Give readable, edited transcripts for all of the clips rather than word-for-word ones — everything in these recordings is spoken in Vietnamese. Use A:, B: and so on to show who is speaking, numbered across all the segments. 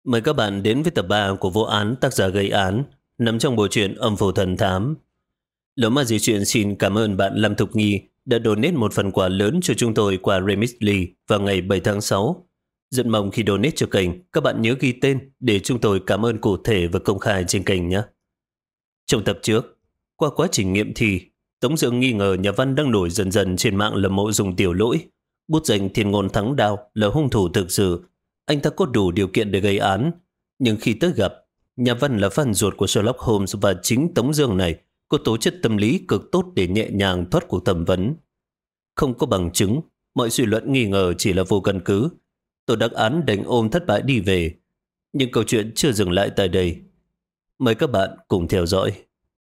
A: Mời các bạn đến với tập 3 của vụ án tác giả gây án nằm trong bộ truyện Âm Phủ Thần Thám. Lỗ Ma Di Chuyện xin cảm ơn bạn Lâm Thục Nhi đã donate một phần quà lớn cho chúng tôi qua Remitly vào ngày 7 tháng 6. Rất mong khi donate cho kênh, các bạn nhớ ghi tên để chúng tôi cảm ơn cụ thể và công khai trên kênh nhé. Trong tập trước, qua quá trình nghiệm thi, Tống Dương nghi ngờ nhà văn đang nổi dần dần trên mạng là Mộ Dung Tiểu Lỗi. Bút danh Thiên Ngôn Thắng Đao là hung thủ thực sự. Anh ta có đủ điều kiện để gây án. Nhưng khi tới gặp, nhà văn là fan ruột của Sherlock Holmes và chính Tống Dương này có tố chất tâm lý cực tốt để nhẹ nhàng thoát cuộc thẩm vấn. Không có bằng chứng, mọi suy luận nghi ngờ chỉ là vô căn cứ. Tổ đặc án đành ôm thất bại đi về. Nhưng câu chuyện chưa dừng lại tại đây. Mời các bạn cùng theo dõi.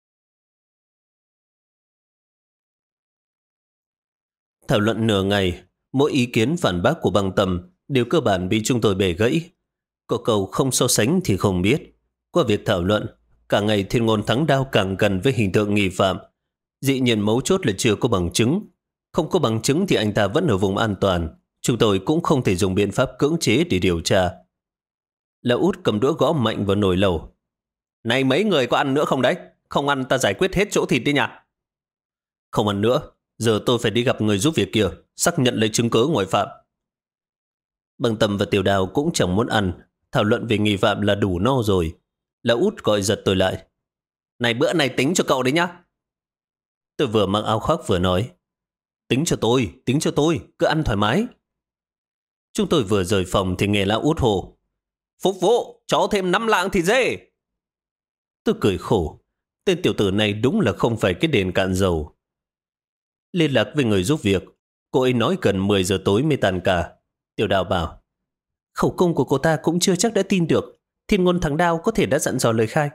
A: Thảo luận nửa ngày, mỗi ý kiến phản bác của Băng Tâm đều cơ bản bị chúng tôi bẻ gãy. Có câu không so sánh thì không biết. Qua việc thảo luận, cả ngày Thiên Ngôn Thắng Đao càng gần với hình tượng nghi phạm. Dĩ nhiên mấu chốt là chưa có bằng chứng. Không có bằng chứng thì anh ta vẫn ở vùng an toàn. Chúng tôi cũng không thể dùng biện pháp cưỡng chế để điều tra. Lão Út cầm đũa gõ mạnh vào nồi lẩu. Này mấy người có ăn nữa không đấy? Không ăn ta giải quyết hết chỗ thịt đi nhỉ? Không ăn nữa. Giờ tôi phải đi gặp người giúp việc kia, xác nhận lấy chứng cứ ngoại phạm. Băng Tâm và Tiểu Đào cũng chẳng muốn ăn. Thảo luận về nghi phạm là đủ no rồi. Lão Út gọi giật tôi lại. Này bữa này tính cho cậu đấy nhá. Tôi vừa mặc áo khoác vừa nói. Tính cho tôi, cứ ăn thoải mái. Chúng tôi vừa rời phòng thì nghe Lão Út hồ. Phục vụ, cho thêm 5 lạng thịt dê. Tôi cười khổ. Tên tiểu tử này đúng là không phải cái đèn cạn dầu. Liên lạc với người giúp việc. Cô ấy nói gần 10 giờ tối mới tan ca. Tiểu Đào bảo. Khẩu cung của cô ta cũng chưa chắc đã tin được. Thiên Ngôn Thắng Đao có thể đã dặn dò lời khai.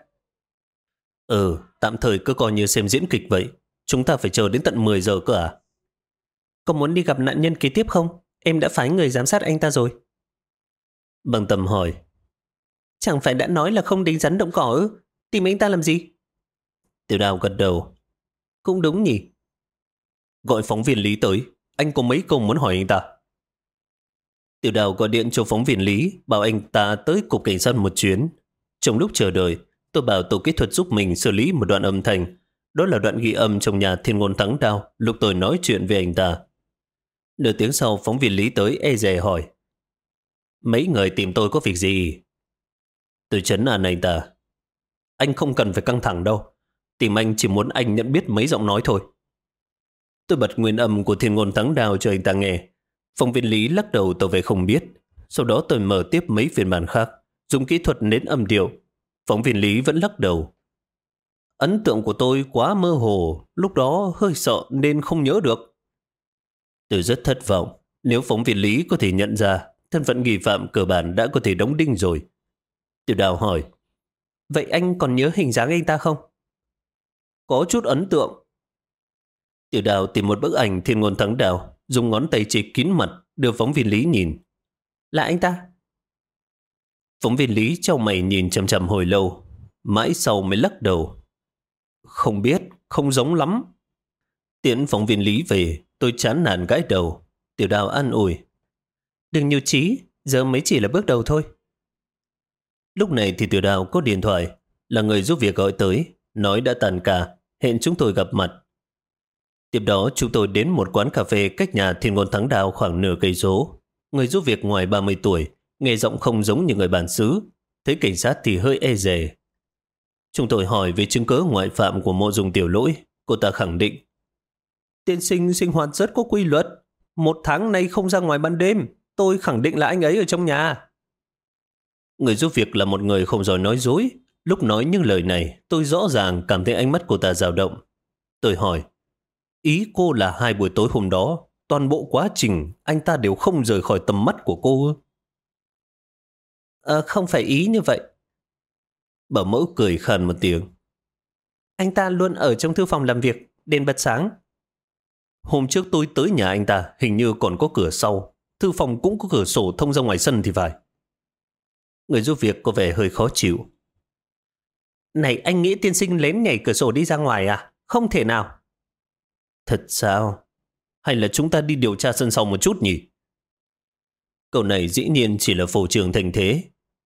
A: Tạm thời cứ coi như xem diễn kịch vậy. Chúng ta phải chờ đến tận 10 giờ cơ à? Có muốn đi gặp nạn nhân kế tiếp không? Em đã phái người giám sát anh ta rồi. Băng Tâm hỏi. Chẳng phải đã nói là không đánh rắn động cỏ ư? Tìm anh ta làm gì? Tiểu Đào gật đầu. Cũng đúng nhỉ. Gọi phóng viên Lý tới. Anh có mấy câu muốn hỏi anh ta. Tiểu Đào gọi điện cho phóng viên Lý, bảo anh ta tới cục cảnh sát một chuyến. Trong lúc chờ đợi, tôi bảo tổ kỹ thuật giúp mình xử lý một đoạn âm thanh. Đó là đoạn ghi âm trong nhà Thiên Ngôn Thắng Đao lúc tôi nói chuyện về anh ta. Nửa tiếng sau, phóng viên Lý tới e dè hỏi. Mấy người tìm tôi có việc gì? Tôi trấn an anh ta. Anh không cần phải căng thẳng đâu. Tìm anh chỉ muốn anh nhận biết mấy giọng nói thôi. Tôi bật nguyên âm của Thiên Ngôn Thắng Đao cho anh ta nghe. Phóng viên Lý lắc đầu tỏ vẻ không biết. Sau đó tôi mở tiếp mấy phiên bản khác, dùng kỹ thuật nén âm điệu. Phóng viên Lý vẫn lắc đầu. Ấn tượng của tôi quá mơ hồ, lúc đó hơi sợ nên không nhớ được. Tôi rất thất vọng. Nếu phóng viên Lý có thể nhận ra, thân phận nghi phạm cơ bản đã có thể đóng đinh rồi. Tiểu Đào hỏi. Vậy anh còn nhớ hình dáng anh ta không? Có chút ấn tượng. Tiểu Đào tìm một bức ảnh Thiên Ngôn Thắng Đao, dùng ngón tay chỉ kín mặt, đưa phóng viên Lý nhìn. Là anh ta? Phóng viên Lý trao mày nhìn chằm chằm hồi lâu, mãi sau mới lắc đầu. Không biết, không giống lắm. Tiễn phóng viên Lý về, tôi chán nản gãi đầu. Tiểu Đào an ủi. Đừng nhụt chí, giờ mới chỉ là bước đầu thôi. Lúc này thì Tiểu Đào có điện thoại, là người giúp việc gọi tới, nói đã tàn ca, hẹn chúng tôi gặp mặt. Tiếp đó chúng tôi đến một quán cà phê cách nhà Thiên Ngôn Thắng Đao khoảng nửa cây số. Người giúp việc ngoài 30 tuổi, nghe giọng không giống như người bản xứ. Thấy cảnh sát thì hơi e dè. Chúng tôi hỏi về chứng cứ ngoại phạm của Mộ Dung Tiểu Lỗi. Cô ta khẳng định. Tiên sinh sinh hoạt rất có quy luật. 1 tháng nay không ra ngoài ban đêm. Tôi khẳng định là anh ấy ở trong nhà. Người giúp việc là một người không giỏi nói dối. Lúc nói những lời này, tôi rõ ràng cảm thấy ánh mắt cô ta dao động. Tôi hỏi. Ý cô là 2 buổi tối hôm đó, toàn bộ quá trình anh ta đều không rời khỏi tầm mắt của cô. Không phải ý như vậy. Bảo mẫu cười khàn một tiếng. Anh ta luôn ở trong thư phòng làm việc, đèn bật sáng. Hôm trước tôi tới nhà anh ta, hình như còn có cửa sau. Thư phòng cũng có cửa sổ thông ra ngoài sân thì phải. Người giúp việc có vẻ hơi khó chịu. Này, anh nghĩ tiên sinh lén nhảy cửa sổ đi ra ngoài à? Không thể nào. Thật sao? Hay là chúng ta đi điều tra sân sau một chút nhỉ? Câu này dĩ nhiên chỉ là phô trương thành thế.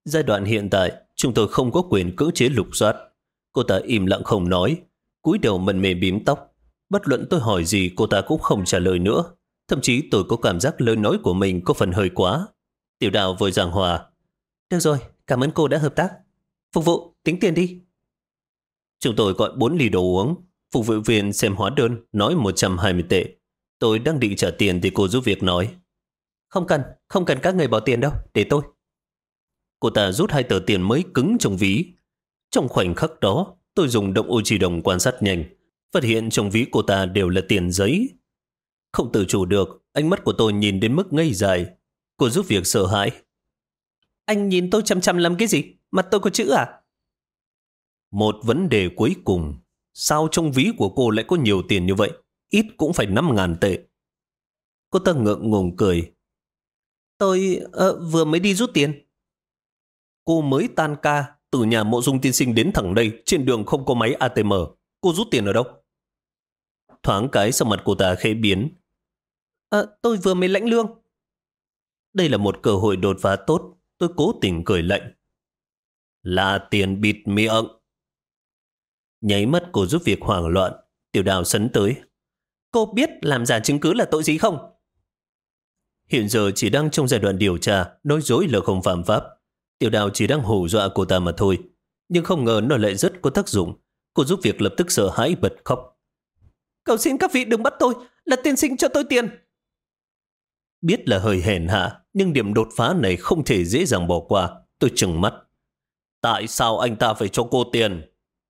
A: Giai đoạn hiện tại, chúng tôi không có quyền cưỡng chế lục soát. Cô ta im lặng không nói, cúi đầu mân mê bím tóc. Bất luận tôi hỏi gì cô ta cũng không trả lời nữa. Thậm chí tôi có cảm giác lời nói của mình có phần hơi quá. Tiểu Đào vội giảng hòa. Được rồi, cảm ơn cô đã hợp tác. Phục vụ, tính tiền đi. Chúng tôi gọi 4 ly đồ uống. Phục vụ viên xem hóa đơn, nói 120 tệ. Tôi đang định trả tiền thì cô giúp việc nói. Không cần các người bỏ tiền đâu, để tôi. Cô ta rút 2 tờ tiền mới cứng trong ví. Trong khoảnh khắc đó, tôi dùng động ô chi đồng quan sát nhanh, phát hiện trong ví cô ta đều là tiền giấy. Không tự chủ được, ánh mắt của tôi nhìn đến mức ngây dài. Cô giúp việc sợ hãi. Anh nhìn tôi chăm chăm làm cái gì? Mặt tôi có chữ à? Một vấn đề cuối cùng. Sao trong ví của cô lại có nhiều tiền như vậy? Ít cũng phải 5.000 tệ. Cô ta ngượng ngùng cười. Tôi vừa mới đi rút tiền. Cô mới tan ca, từ nhà Mộ Dung tiên sinh đến thẳng đây, trên đường không có máy ATM. Cô rút tiền ở đâu? Thoáng cái sau mặt cô ta khẽ biến. Tôi vừa mới lãnh lương. Đây là một cơ hội đột phá tốt. Tôi cố tình cười lạnh. Là tiền bịt miệng. Nháy mắt cô giúp việc hoảng loạn. Tiểu Đào sấn tới. Cô biết làm giả chứng cứ là tội gì không? Hiện giờ chỉ đang trong giai đoạn điều tra, nói dối là không phạm pháp. Tiểu Đào chỉ đang hù dọa cô ta mà thôi. Nhưng không ngờ nó lại rất có tác dụng. Cô giúp việc lập tức sợ hãi bật khóc. Cầu xin các vị đừng bắt tôi, là tiên sinh cho tôi tiền. Biết là hơi hèn hạ, nhưng điểm đột phá này không thể dễ dàng bỏ qua. Tôi trừng mắt. Tại sao anh ta phải cho cô tiền?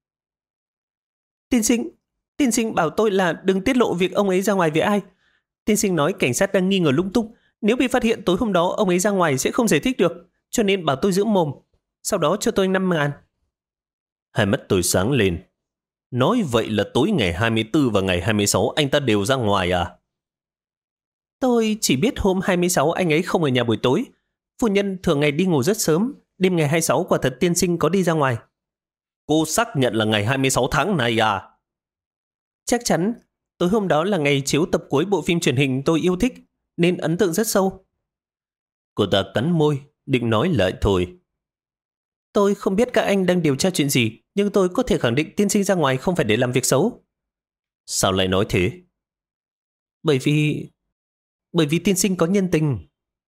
A: Tiên sinh bảo tôi là đừng tiết lộ việc ông ấy ra ngoài với ai. Tiên sinh nói cảnh sát đang nghi ngờ lung tung. Nếu bị phát hiện tối hôm đó ông ấy ra ngoài sẽ không giải thích được. Cho nên bảo tôi giữ mồm. Sau đó cho tôi 5.000. Hai mắt tôi sáng lên. Nói vậy là tối ngày 24 và ngày 26 anh ta đều ra ngoài à? Tôi chỉ biết hôm 26 anh ấy không ở nhà buổi tối. Phu nhân thường ngày đi ngủ rất sớm. Đêm ngày 26 quả thật tiên sinh có đi ra ngoài. Cô xác nhận là ngày 26 tháng này à? Chắc chắn. Tối hôm đó là ngày chiếu tập cuối bộ phim truyền hình tôi yêu thích, nên ấn tượng rất sâu. Cô ta cắn môi, định nói lại thôi. Tôi không biết các anh đang điều tra chuyện gì, nhưng tôi có thể khẳng định tiên sinh ra ngoài không phải để làm việc xấu. Sao lại nói thế? Bởi vì tiên sinh có nhân tình.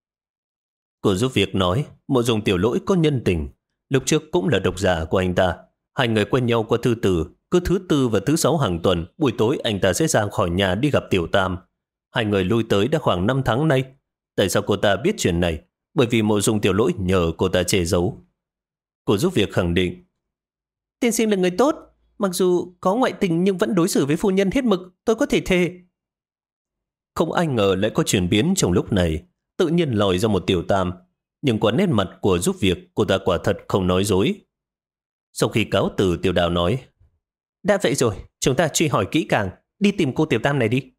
A: Cô giúp việc nói, Mộ Dung Tiểu Lỗi có nhân tình. Lúc trước cũng là độc giả của anh ta. Hai người quen nhau qua thư từ. Cứ thứ tư và thứ sáu hàng tuần, buổi tối anh ta sẽ ra khỏi nhà đi gặp Tiểu Tam. Hai người lui tới đã khoảng 5 tháng nay. Tại sao cô ta biết chuyện này? Bởi vì Mộ Dung Tiểu Lỗi nhờ cô ta che giấu. Cô giúp việc khẳng định. Tiên sinh là người tốt. Mặc dù có ngoại tình nhưng vẫn đối xử với phu nhân hết mực. Tôi có thể thề. Không ai ngờ lại có chuyển biến trong lúc này. Tự nhiên lòi ra một Tiểu Tam. Nhưng qua nét mặt của giúp việc, cô ta quả thật không nói dối. Sau khi cáo từ, Tiểu Đào nói. Đã vậy rồi, chúng ta truy hỏi kỹ càng. Đi tìm cô Tiểu Tam này đi.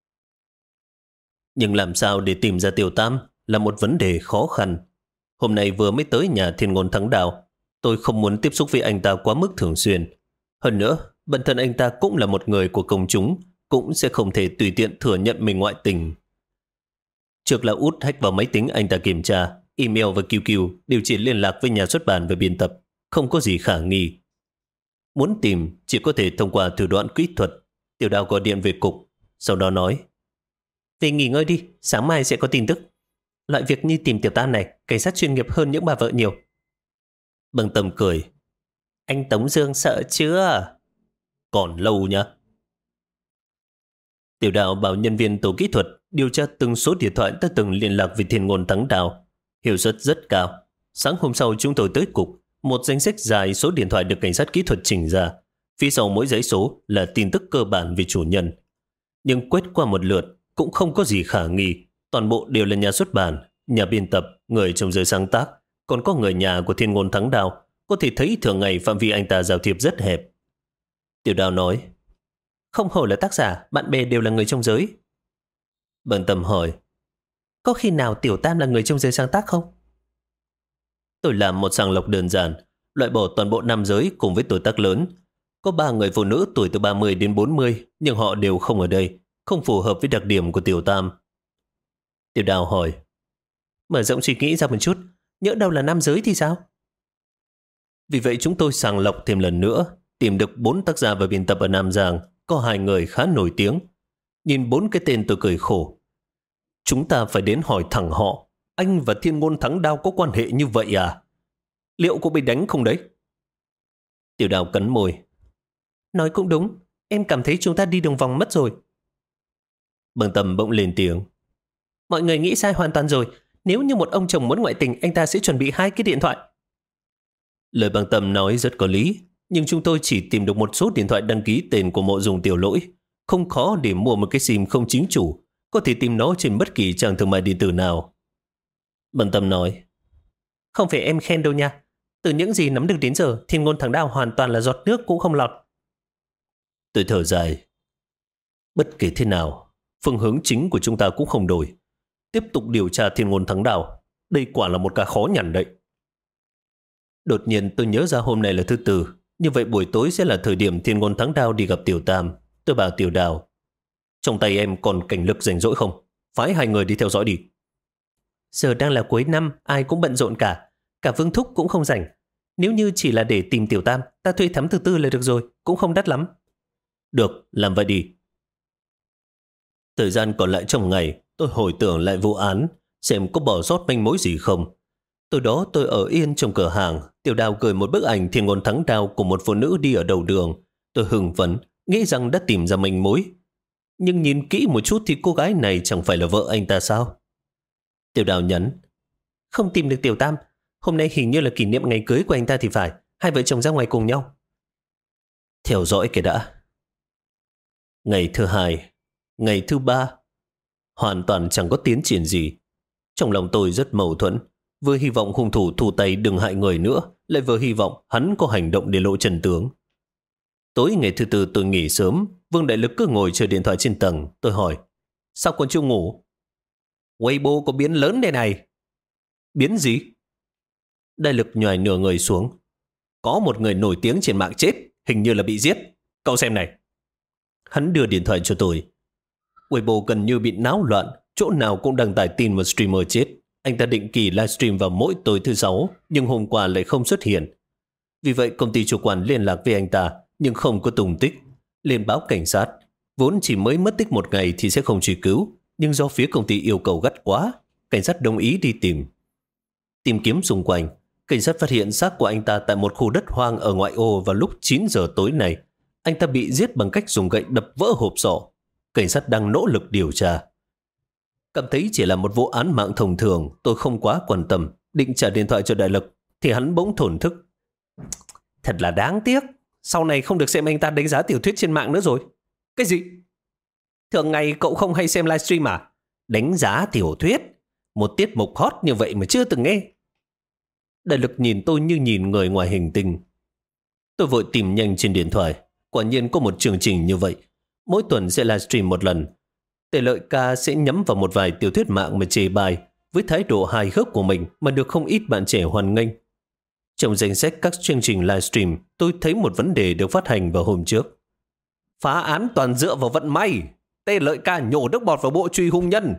A: Nhưng làm sao để tìm ra Tiểu Tam là một vấn đề khó khăn. Hôm nay vừa mới tới nhà Thiên Ngôn Thắng Đào. Tôi không muốn tiếp xúc với anh ta quá mức thường xuyên. Hơn nữa, bản thân anh ta cũng là một người của công chúng, cũng sẽ không thể tùy tiện thừa nhận mình ngoại tình. Trước là út hack vào máy tính anh ta kiểm tra, email và QQ đều chỉ liên lạc với nhà xuất bản và biên tập, không có gì khả nghi. Muốn tìm chỉ có thể thông qua thủ đoạn kỹ thuật. Tiểu Đào gọi điện về cục, sau đó nói. Về nghỉ ngơi đi, sáng mai sẽ có tin tức. Loại việc như tìm Tiểu Tam này, cảnh sát chuyên nghiệp hơn những bà vợ nhiều. Băng Tâm cười. Anh Tống Dương sợ chưa? Còn lâu nhá. Tiểu Đào bảo nhân viên tổ kỹ thuật điều tra từng số điện thoại đã từng liên lạc với Thiên Ngôn Thắng Đào. Hiệu suất rất cao. Sáng hôm sau chúng tôi tới cục. Một danh sách dài số điện thoại được cảnh sát kỹ thuật chỉnh ra. Phía sau mỗi dãy số là tin tức cơ bản về chủ nhân. Nhưng quét qua một lượt cũng không có gì khả nghi. Toàn bộ đều là nhà xuất bản, nhà biên tập, người trong giới sáng tác. Còn có người nhà của Thiên Ngôn Thắng Đào. Có thể thấy thường ngày phạm vi anh ta giao thiệp rất hẹp. Tiểu Đào nói. Không hổ là tác giả, bạn bè đều là người trong giới. Bần Tâm hỏi. Có khi nào Tiểu Tam là người trong giới sáng tác không? Tôi làm một sàng lọc đơn giản, loại bỏ toàn bộ nam giới cùng với tuổi tác lớn. Có 3 người phụ nữ tuổi từ 30 đến 40, nhưng họ đều không ở đây, không phù hợp với đặc điểm của Tiểu Tam. Tiểu Đào hỏi. Mở rộng suy nghĩ ra một chút, nhỡ đâu là nam giới thì sao? Vì vậy chúng tôi sàng lọc thêm lần nữa, tìm được 4 tác giả và biên tập ở Nam Giang, có 2 người khá nổi tiếng. Nhìn 4 cái tên tôi cười khổ. Chúng ta phải đến hỏi thẳng họ, anh và Thiên Ngôn Thắng Đao có quan hệ như vậy à? Liệu có bị đánh không đấy? Tiểu Đào cắn môi. Nói cũng đúng, em cảm thấy chúng ta đi đường vòng mất rồi. Bằng Tâm bỗng lên tiếng. Mọi người nghĩ sai hoàn toàn rồi. Nếu như một ông chồng muốn ngoại tình, anh ta sẽ chuẩn bị 2 cái điện thoại. Lời Bằng Tâm nói rất có lý, nhưng chúng tôi chỉ tìm được một số điện thoại đăng ký tên của mộ dùng Tiểu Lỗi. Không khó để mua một cái SIM không chính chủ, có thể tìm nó trên bất kỳ trang thương mại điện tử nào. Bằng Tâm nói. Không phải em khen đâu nha. Từ những gì nắm được đến giờ, Thiên Ngôn Thắng Đao hoàn toàn là giọt nước cũng không lọt. Tôi thở dài. Bất kể thế nào, phương hướng chính của chúng ta cũng không đổi. Tiếp tục điều tra Thiên Ngôn Thắng Đao. Đây quả là một ca khó nhằn đấy. Đột nhiên tôi nhớ ra hôm nay là thứ Tư, như vậy buổi tối sẽ là thời điểm Thiên Ngôn Thắng Đao đi gặp Tiểu Tam. Tôi bảo Tiểu Đào, trong tay em còn cảnh lực rảnh rỗi không? Phái 2 người đi theo dõi đi. Giờ đang là cuối năm, ai cũng bận rộn cả. Cả Vương Thúc cũng không rảnh. Nếu như chỉ là để tìm Tiểu Tam, ta thuê thám thứ tư là được rồi, cũng không đắt lắm. Được, làm vậy đi. Thời gian còn lại trong ngày, tôi hồi tưởng lại vụ án, xem có bỏ sót manh mối gì không. Tối đó tôi ở yên trong cửa hàng, Tiểu Đào gửi một bức ảnh Thiên Ngôn Thắng Đao của một phụ nữ đi ở đầu đường. Tôi hưng phấn, nghĩ rằng đã tìm ra manh mối. Nhưng nhìn kỹ một chút thì cô gái này chẳng phải là vợ anh ta sao? Tiểu Đào nhắn. Không tìm được Tiểu Tam. Hôm nay hình như là kỷ niệm ngày cưới của anh ta thì phải. 2 vợ chồng ra ngoài cùng nhau. Theo dõi cái đã. Ngày thứ 2, ngày thứ 3, hoàn toàn chẳng có tiến triển gì. Trong lòng tôi rất mâu thuẫn. Vừa hy vọng hung thủ thu tay đừng hại người nữa, lại vừa hy vọng hắn có hành động để lộ chân tướng. Tối ngày thứ Tư tôi nghỉ sớm, Vương Đại Lực cứ ngồi chơi điện thoại trên tầng. Tôi hỏi, sao còn chưa ngủ? Weibo có biến lớn đây này. Biến gì? Đại Lực nhòi nửa người xuống. Có một người nổi tiếng trên mạng chết, hình như là bị giết. Cậu xem này. Hắn đưa điện thoại cho tôi. Weibo gần như bị náo loạn, chỗ nào cũng đăng tải tin một streamer chết. Anh ta định kỳ livestream vào mỗi tối thứ 6, nhưng hôm qua lại không xuất hiện. Vì vậy công ty chủ quản liên lạc với anh ta, nhưng không có tung tích. Liền báo cảnh sát. Vốn chỉ mới mất tích 1 ngày thì sẽ không truy cứu, nhưng do phía công ty yêu cầu gắt quá, cảnh sát đồng ý đi tìm. Tìm kiếm xung quanh, cảnh sát phát hiện xác của anh ta tại một khu đất hoang ở ngoại ô vào lúc 9 giờ tối này. Anh ta bị giết bằng cách dùng gậy đập vỡ hộp sọ. Cảnh sát đang nỗ lực điều tra. Cảm thấy chỉ là một vụ án mạng thông thường, tôi không quá quan tâm, định trả điện thoại cho Đại Lực, thì hắn bỗng thổn thức. Thật là đáng tiếc, sau này không được xem anh ta đánh giá tiểu thuyết trên mạng nữa rồi. Cái gì? Thường ngày cậu không hay xem livestream à? Đánh giá tiểu thuyết? Một tiết mục hot như vậy mà chưa từng nghe. Đại Lực nhìn tôi như nhìn người ngoài hành tinh. Tôi vội tìm nhanh trên điện thoại. Quả nhiên có một chương trình như vậy. Mỗi tuần sẽ livestream 1 lần. Tề Lợi Ca sẽ nhắm vào một vài tiểu thuyết mạng mà chê bai, với thái độ hài hước của mình mà được không ít bạn trẻ hoan nghênh. Trong danh sách các chương trình livestream, tôi thấy một vấn đề được phát hành vào hôm trước. Phá án toàn dựa vào vận may. Tề Lợi Ca nhổ nước bọt vào bộ truy hung nhân.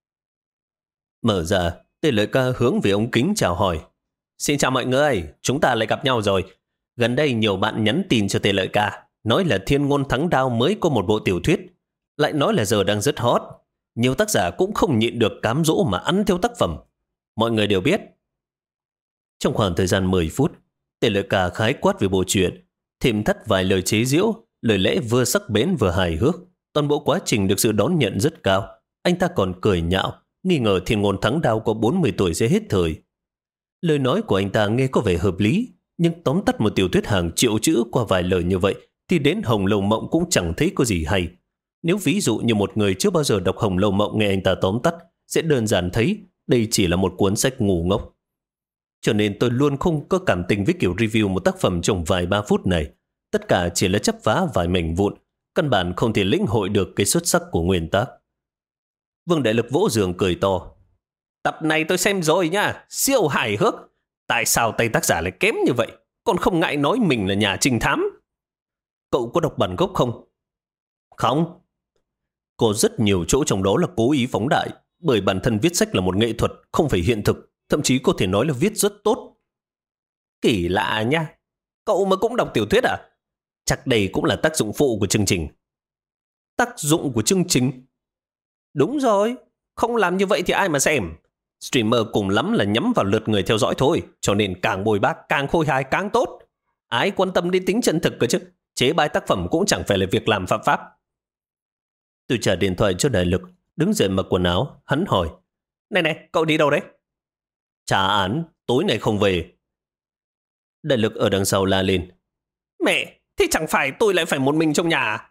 A: Mở ra, Tề Lợi Ca hướng về ống kính chào hỏi. Xin chào mọi người, chúng ta lại gặp nhau rồi. Gần đây nhiều bạn nhắn tin cho Tề Lợi Ca, nói là Thiên Ngôn Thắng Đao mới có một bộ tiểu thuyết, lại nói là giờ đang rất hot. Nhiều tác giả cũng không nhịn được cám dỗ mà ăn theo tác phẩm. Mọi người đều biết. Trong khoảng thời gian 10 phút, Tề Lợi Ca khái quát về bộ truyện, thêm thắt vài lời chế giễu, lời lẽ vừa sắc bén vừa hài hước. Toàn bộ quá trình được sự đón nhận rất cao. Anh ta còn cười nhạo, nghi ngờ Thiên Ngôn Thắng Đao có 40 tuổi sẽ hết thời. Lời nói của anh ta nghe có vẻ hợp lý, nhưng tóm tắt một tiểu thuyết hàng triệu chữ qua vài lời như vậy thì đến Hồng Lâu Mộng cũng chẳng thấy có gì hay. Nếu ví dụ như một người chưa bao giờ đọc Hồng Lâu Mộng nghe anh ta tóm tắt, sẽ đơn giản thấy đây chỉ là một cuốn sách ngu ngốc. Cho nên tôi luôn không có cảm tình với kiểu review một tác phẩm trong vài 3 phút này. Tất cả chỉ là chấp vá vài mảnh vụn, căn bản không thể lĩnh hội được cái xuất sắc của nguyên tác. Vương Đại Lực vỗ giường cười to. Tập này tôi xem rồi nha, siêu hài hước. Tại sao tay tác giả lại kém như vậy, còn không ngại nói mình là nhà trinh thám? Cậu có đọc bản gốc không? Không. Có rất nhiều chỗ trong đó là cố ý phóng đại, bởi bản thân viết sách là một nghệ thuật, không phải hiện thực, thậm chí có thể nói là viết rất tốt. Kỳ lạ nha. Cậu mà cũng đọc tiểu thuyết à? Chắc đây cũng là tác dụng phụ của chương trình. Tác dụng của chương trình? Đúng rồi. Không làm như vậy thì ai mà xem. Streamer cùng lắm là nhắm vào lượt người theo dõi thôi. Cho nên càng bồi bác, càng khôi hài càng tốt. Ai quan tâm đến tính chân thực cơ chứ. Chế bài tác phẩm cũng chẳng phải là việc làm phạm pháp. Tôi trả điện thoại cho Đại Lực. Đứng dậy mặc quần áo. Hắn hỏi. Này, cậu đi đâu đấy? Trả án, tối nay không về. Đại Lực ở đằng sau la lên. Mẹ, thế chẳng phải tôi lại phải một mình trong nhà à?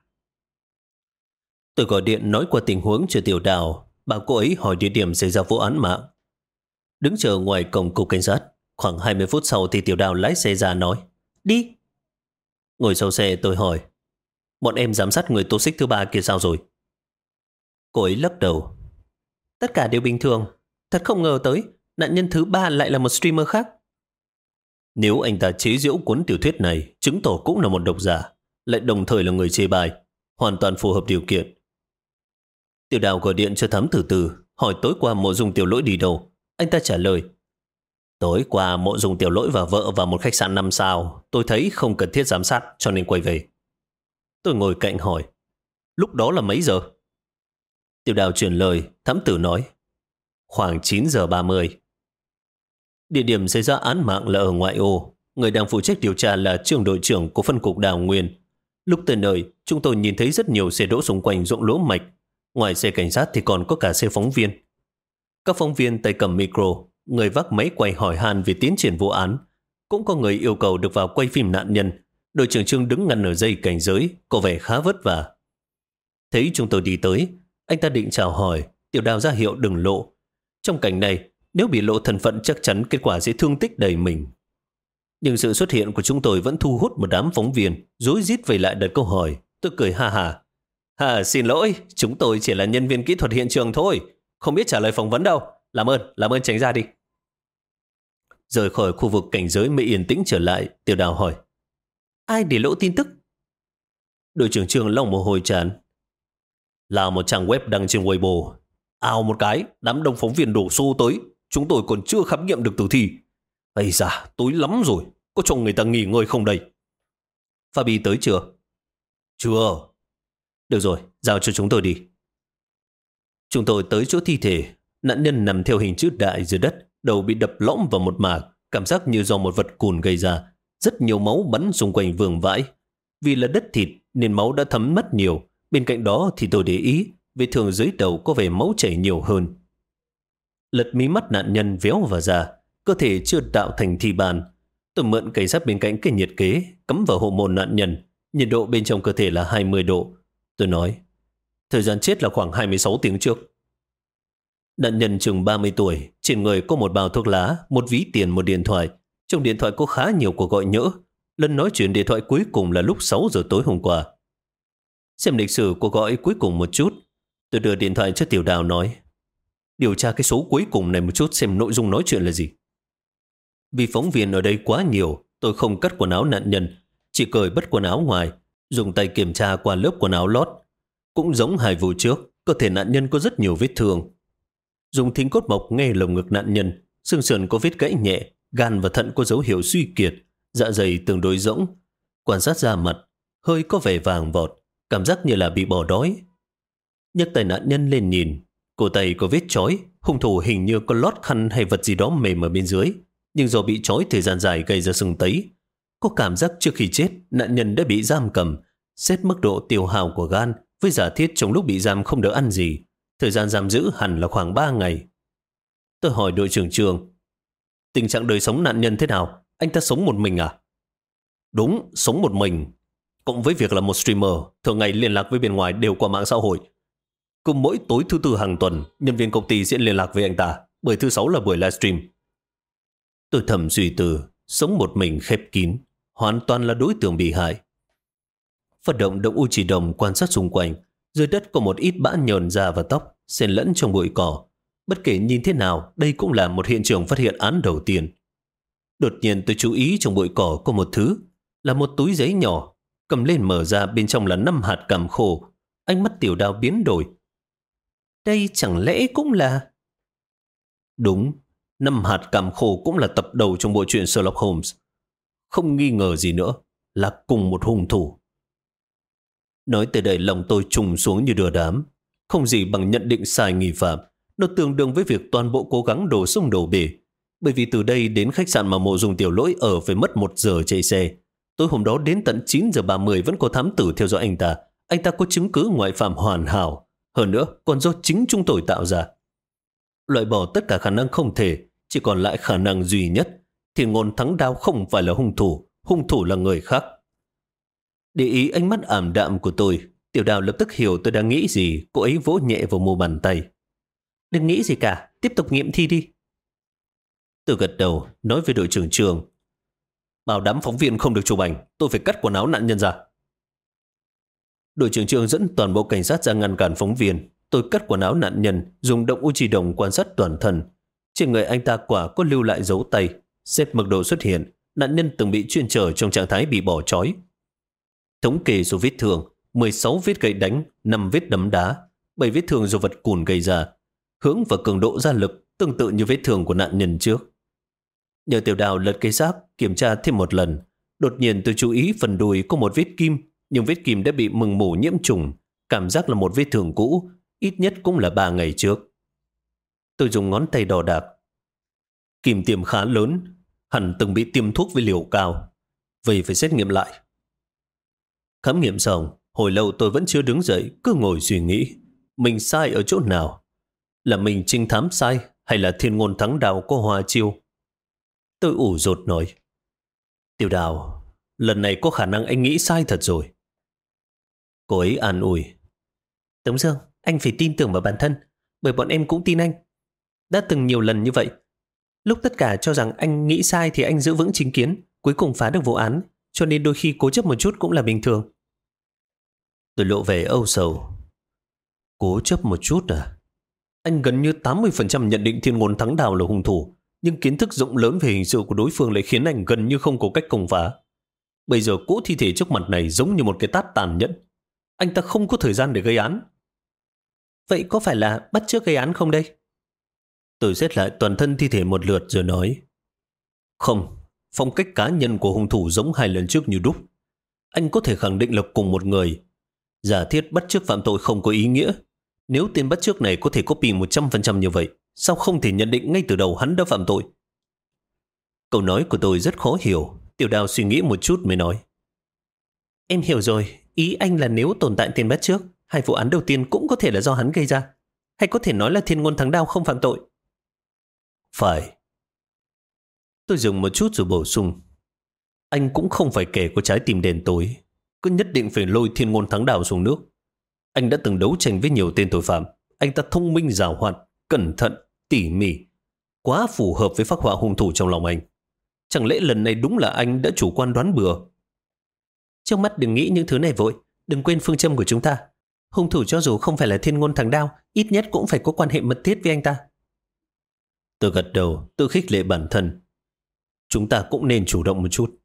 A: Tôi gọi điện nói qua tình huống cho Tiểu Đào, bảo cô ấy hỏi địa điểm xảy ra vụ án mạng. Đứng chờ ngoài cổng cục cảnh sát, khoảng 20 phút sau thì Tiểu Đào lái xe ra nói, đi. Ngồi sau xe tôi hỏi, bọn em giám sát người tô xích thứ ba kia sao rồi? Cô ấy lắc đầu, tất cả đều bình thường. Thật không ngờ tới, nạn nhân thứ ba lại là một streamer khác. Nếu anh ta chế giễu cuốn tiểu thuyết này, chứng tỏ cũng là một độc giả, lại đồng thời là người chê bài, hoàn toàn phù hợp điều kiện. Tiểu Đào gọi điện cho Thắm từ hỏi tối qua Mộ Dung Tiểu Lỗi đi đâu. Anh ta trả lời, tối qua Mộ Dung Tiểu Lỗi và vợ vào một khách sạn 5 sao, tôi thấy không cần thiết giám sát cho nên quay về. Tôi ngồi cạnh hỏi, lúc đó là mấy giờ? Tiểu Đào chuyển lời, Thắm Tử nói, khoảng 9 giờ 30. Địa điểm xảy ra án mạng là ở ngoại ô. Người đang phụ trách điều tra là trưởng đội trưởng của phân cục Đào Nguyên. Lúc tới nơi, chúng tôi nhìn thấy rất nhiều xe đỗ xung quanh ruộng lúa mạch. Ngoài xe cảnh sát thì còn có cả xe phóng viên. Các phóng viên tay cầm micro, người vác máy quay hỏi han về tiến triển vụ án. Cũng có người yêu cầu được vào quay phim nạn nhân. Đội trưởng Trương đứng ngăn ở dây cảnh giới, có vẻ khá vất vả. Thấy chúng tôi đi tới, anh ta định chào hỏi, Tiểu Đào ra hiệu đừng lộ. Trong cảnh này, nếu bị lộ thân phận chắc chắn kết quả sẽ thương tích đầy mình. Nhưng sự xuất hiện của chúng tôi vẫn thu hút một đám phóng viên, rối rít vây lại đặt câu hỏi. Tôi cười ha ha. Xin lỗi, chúng tôi chỉ là nhân viên kỹ thuật hiện trường thôi, không biết trả lời phỏng vấn đâu. Làm ơn tránh ra đi. Rời khỏi khu vực cảnh giới mới yên tĩnh trở lại, Tiểu Đào hỏi, ai để lộ tin tức? Đội trưởng Trương lòng mồ hôi tràn. Là một trang web đăng trên Weibo. Ào một cái, đám đông phóng viên đổ xô tới, chúng tôi còn chưa khám nghiệm được tử thi. Ây da, tối lắm rồi, có cho người ta nghỉ ngơi không đây? Fabi tới chưa? Chưa. Được rồi, giao cho chúng tôi đi. Chúng tôi tới chỗ thi thể. Nạn nhân nằm theo hình chữ đại dưới đất, đầu bị đập lõm vào một mạc, cảm giác như do một vật cùn gây ra. Rất nhiều máu bắn xung quanh vương vãi. Vì là đất thịt nên máu đã thấm mất nhiều. Bên cạnh đó thì tôi để ý, vết thương dưới đầu có vẻ máu chảy nhiều hơn. Lật mí mắt nạn nhân véo vào da, cơ thể chưa tạo thành thi bàn. Tôi mượn cây sắt bên cạnh cái nhiệt kế, cắm vào hộ môn nạn nhân. Nhiệt độ bên trong cơ thể là 20 độ. Tôi nói, thời gian chết là khoảng 26 tiếng trước. Nạn nhân chừng 30 tuổi, trên người có một bao thuốc lá, một ví tiền, một điện thoại. Trong điện thoại có khá nhiều cuộc gọi nhỡ. Lần nói chuyện điện thoại cuối cùng là lúc 6 giờ tối hôm qua. Xem lịch sử cuộc gọi cuối cùng một chút. Tôi đưa điện thoại cho Tiểu Đào nói, điều tra cái số cuối cùng này một chút xem nội dung nói chuyện là gì. Vì phóng viên ở đây quá nhiều, tôi không cắt quần áo nạn nhân, chỉ cởi bất quần áo ngoài, dùng tay kiểm tra qua lớp quần áo lót. Cũng giống 2 vụ trước, cơ thể nạn nhân có rất nhiều vết thương. Dùng thính cốt mộc nghe lồng ngực nạn nhân, xương sườn có vết gãy nhẹ, gan và thận có dấu hiệu suy kiệt, dạ dày tương đối rỗng. Quan sát da mặt, hơi có vẻ vàng vọt, cảm giác như là bị bỏ đói. Nhấc tay nạn nhân lên nhìn, cổ tay có vết chói, hung thủ hình như có lót khăn hay vật gì đó mềm ở bên dưới, nhưng do bị chói thời gian dài gây ra sưng tấy. Có cảm giác trước khi chết, nạn nhân đã bị giam cầm, xét mức độ tiêu hao của gan với giả thiết trong lúc bị giam không được ăn gì. Thời gian giam giữ hẳn là khoảng 3 ngày. Tôi hỏi đội trưởng Trường, tình trạng đời sống nạn nhân thế nào? Anh ta sống một mình à? Đúng, sống một mình. Cộng với việc là một streamer, thường ngày liên lạc với bên ngoài đều qua mạng xã hội. Cứ mỗi tối thứ tư hàng tuần, nhân viên công ty sẽ liên lạc với anh ta, bởi thứ 6 là buổi livestream. Tôi thầm suy tư, sống một mình khép kín, hoàn toàn là đối tượng bị hại. Phát động động u chỉ đồng quan sát xung quanh, dưới đất có một ít bã nhờn da và tóc, xen lẫn trong bụi cỏ. Bất kể nhìn thế nào, đây cũng là một hiện trường phát hiện án đầu tiên. Đột nhiên tôi chú ý trong bụi cỏ có một thứ, là một túi giấy nhỏ, cầm lên mở ra bên trong là 5 hạt cằm khô. Ánh mắt Tiểu Đào biến đổi. Đây chẳng lẽ cũng là... Đúng, 5 hạt cằm khô cũng là tập đầu trong bộ truyện Sherlock Holmes. không nghi ngờ gì nữa, là cùng một hung thủ. Nói tới đây lòng tôi trùng xuống như đưa đám. Không gì bằng nhận định sai nghi phạm. Nó tương đương với việc toàn bộ cố gắng đổ sông đổ bể. Bởi vì từ đây đến khách sạn mà Mộ Dung Tiểu Lỗi ở phải mất 1 giờ chạy xe. Tối hôm đó đến tận 9 giờ 30 vẫn có thám tử theo dõi anh ta. Anh ta có chứng cứ ngoại phạm hoàn hảo. Hơn nữa còn do chính chúng tôi tạo ra. Loại bỏ tất cả khả năng không thể, chỉ còn lại khả năng duy nhất. Thiên Ngôn Thắng Đao không phải là hung thủ là người khác. Để ý ánh mắt ảm đạm của tôi, Tiểu Đào lập tức hiểu tôi đang nghĩ gì. Cô ấy vỗ nhẹ vào mu bàn tay. Đừng nghĩ gì cả, tiếp tục nghiệm thi đi. Tôi gật đầu, nói với đội trưởng Trường. Bảo đám phóng viên không được chụp ảnh, tôi phải cắt quần áo nạn nhân ra. Đội trưởng Trường dẫn toàn bộ cảnh sát ra ngăn cản phóng viên. Tôi cắt quần áo nạn nhân, dùng động Uchi đồng quan sát toàn thân. Trên người anh ta quả có lưu lại dấu tay. Xếp mực độ xuất hiện, nạn nhân từng bị chuyên chở trong trạng thái bị bỏ trói. Thống kê số vết thương, 16 vết gậy đánh, 5 vết đấm đá, 7 vết thương do vật cùn gây ra. Hướng và cường độ gia lực tương tự như vết thương của nạn nhân trước. Nhờ Tiểu Đào lật cái xác, kiểm tra thêm một lần. Đột nhiên tôi chú ý phần đùi có một vết kim, nhưng vết kim đã bị mừng mủ nhiễm trùng. Cảm giác là một vết thương cũ, ít nhất cũng là 3 ngày trước. Tôi dùng ngón tay đo đạc. Kim tiêm khá lớn, hẳn từng bị tiêm thuốc với liều cao. Vậy phải xét nghiệm lại. Khám nghiệm xong, hồi lâu tôi vẫn chưa đứng dậy, cứ ngồi suy nghĩ. Mình sai ở chỗ nào? Là mình trinh thám sai, hay là Thiên Ngôn Thắng Đao có hòa chiêu? Tôi ủ rột nói. Tiểu Đào, lần này có khả năng anh nghĩ sai thật rồi. Cô ấy an ủi. Tống Dương, anh phải tin tưởng vào bản thân, bởi bọn em cũng tin anh. Đã từng nhiều lần như vậy. Lúc tất cả cho rằng anh nghĩ sai thì anh giữ vững chính kiến, cuối cùng phá được vụ án, cho nên đôi khi cố chấp một chút cũng là bình thường. Tôi lộ vẻ âu sầu. Cố chấp một chút à? Anh gần như 80% nhận định Thiên Ngôn Thắng Đao là hung thủ, nhưng kiến thức rộng lớn về hình sự của đối phương lại khiến anh gần như không có cách công phá. Bây giờ cỗ thi thể trước mặt này giống như một cái tát tàn nhẫn. Anh ta không có thời gian để gây án. Vậy có phải là bắt chước gây án không đây? Tôi xét lại toàn thân thi thể một lượt rồi nói. Không, phong cách cá nhân của hung thủ giống 2 lần trước như đúc. Anh có thể khẳng định là cùng một người. Giả thiết bắt chước phạm tội không có ý nghĩa. Nếu tên bắt chước này có thể copy 100% như vậy, sao không thể nhận định ngay từ đầu hắn đã phạm tội? Câu nói của tôi rất khó hiểu. Tiểu Đào suy nghĩ một chút mới nói. Em hiểu rồi, ý anh là nếu tồn tại tên bắt chước, 2 vụ án đầu tiên cũng có thể là do hắn gây ra. Hay có thể nói là Thiên Ngôn Thắng Đao không phạm tội? Phải. Tôi dừng một chút rồi bổ sung. Anh cũng không phải kẻ có trái tim đen tối, cứ nhất định phải lôi Thiên Ngôn Thắng Đao xuống nước. Anh đã từng đấu tranh với nhiều tên tội phạm. Anh ta thông minh giàu hoạt, cẩn thận, tỉ mỉ, quá phù hợp với phác họa hung thủ trong lòng anh. Chẳng lẽ lần này đúng là anh đã chủ quan đoán bừa? Trong mắt đừng nghĩ những thứ này vội, đừng quên phương châm của chúng ta. Hung thủ cho dù không phải là Thiên Ngôn Thắng Đao, ít nhất cũng phải có quan hệ mật thiết với anh ta. Tôi gật đầu, tự khích lệ bản thân. Chúng ta cũng nên chủ động một chút.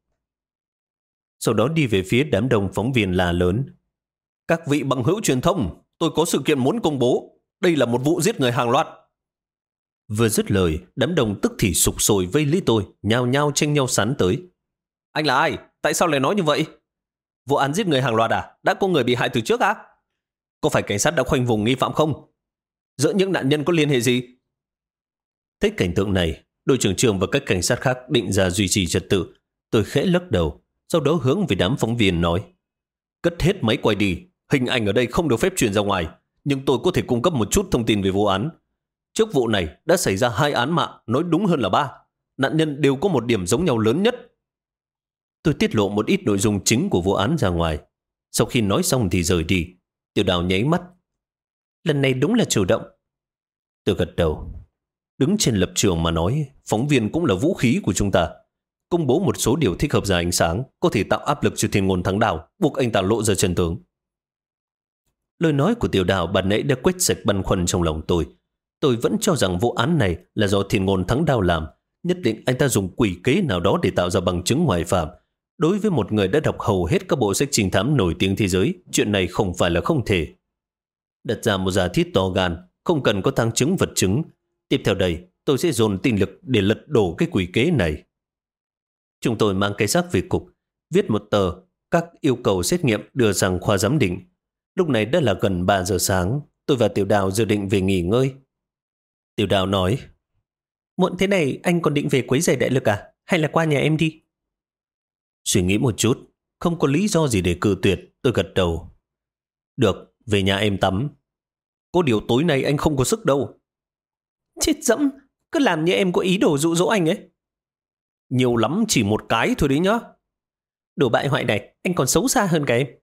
A: Sau đó đi về phía đám đông phóng viên la lớn. Các vị bằng hữu truyền thông, tôi có sự kiện muốn công bố. Đây là một vụ giết người hàng loạt. Vừa dứt lời, đám đông tức thì sục sôi vây lấy tôi, nhao nhao tranh nhau sán tới. Anh là ai? Tại sao lại nói như vậy? Vụ án giết người hàng loạt à? Đã có người bị hại từ trước á? Có phải cảnh sát đã khoanh vùng nghi phạm không? Giữa những nạn nhân có liên hệ gì? Thấy cảnh tượng này, đội trưởng Trường và các cảnh sát khác định ra duy trì trật tự. Tôi khẽ lắc đầu, sau đó hướng về đám phóng viên nói. Cất hết máy quay đi, hình ảnh ở đây không được phép truyền ra ngoài, nhưng tôi có thể cung cấp một chút thông tin về vụ án. Trước vụ này đã xảy ra 2 án mạng, nói đúng hơn là 3. Nạn nhân đều có một điểm giống nhau lớn nhất. Tôi tiết lộ một ít nội dung chính của vụ án ra ngoài. Sau khi nói xong thì rời đi. Tiểu Đào nháy mắt. Lần này đúng là chủ động. Tôi gật đầu. Đứng trên lập trường mà nói, phóng viên cũng là vũ khí của chúng ta. Công bố một số điều thích hợp ra ánh sáng, có thể tạo áp lực cho Thiên Ngôn Thắng Đao, buộc anh ta lộ ra chân tướng. Lời nói của Tiểu Đào ban nãy đã quét sạch băn khoăn trong lòng tôi. Tôi vẫn cho rằng vụ án này là do Thiên Ngôn Thắng Đao làm. Nhất định anh ta dùng quỷ kế nào đó để tạo ra bằng chứng ngoại phạm. Đối với một người đã đọc hầu hết các bộ sách trinh thám nổi tiếng thế giới, chuyện này không phải là không thể. Đặt ra một giả thiết to gan, không cần có tăng chứng vật chứng. Tiếp theo đây, tôi sẽ dồn tinh lực để lật đổ cái quỷ kế này. Chúng tôi mang cái xác về cục, viết một tờ các yêu cầu xét nghiệm đưa sang khoa giám định. Lúc này đã là gần 3 giờ sáng, tôi và Tiểu Đào dự định về nghỉ ngơi. Tiểu Đào nói, muộn thế này anh còn định về quấy rầy đại lực à? Hay là qua nhà em đi? Suy nghĩ một chút, không có lý do gì để cự tuyệt, tôi gật đầu. Được, về nhà em tắm. Có điều tối nay anh không có sức đâu. Chết dẫm, cứ làm như em có ý đồ dụ dỗ anh ấy. Nhiều lắm chỉ một cái thôi đấy nhá. Đồ bại hoại này, anh còn xấu xa hơn cả em.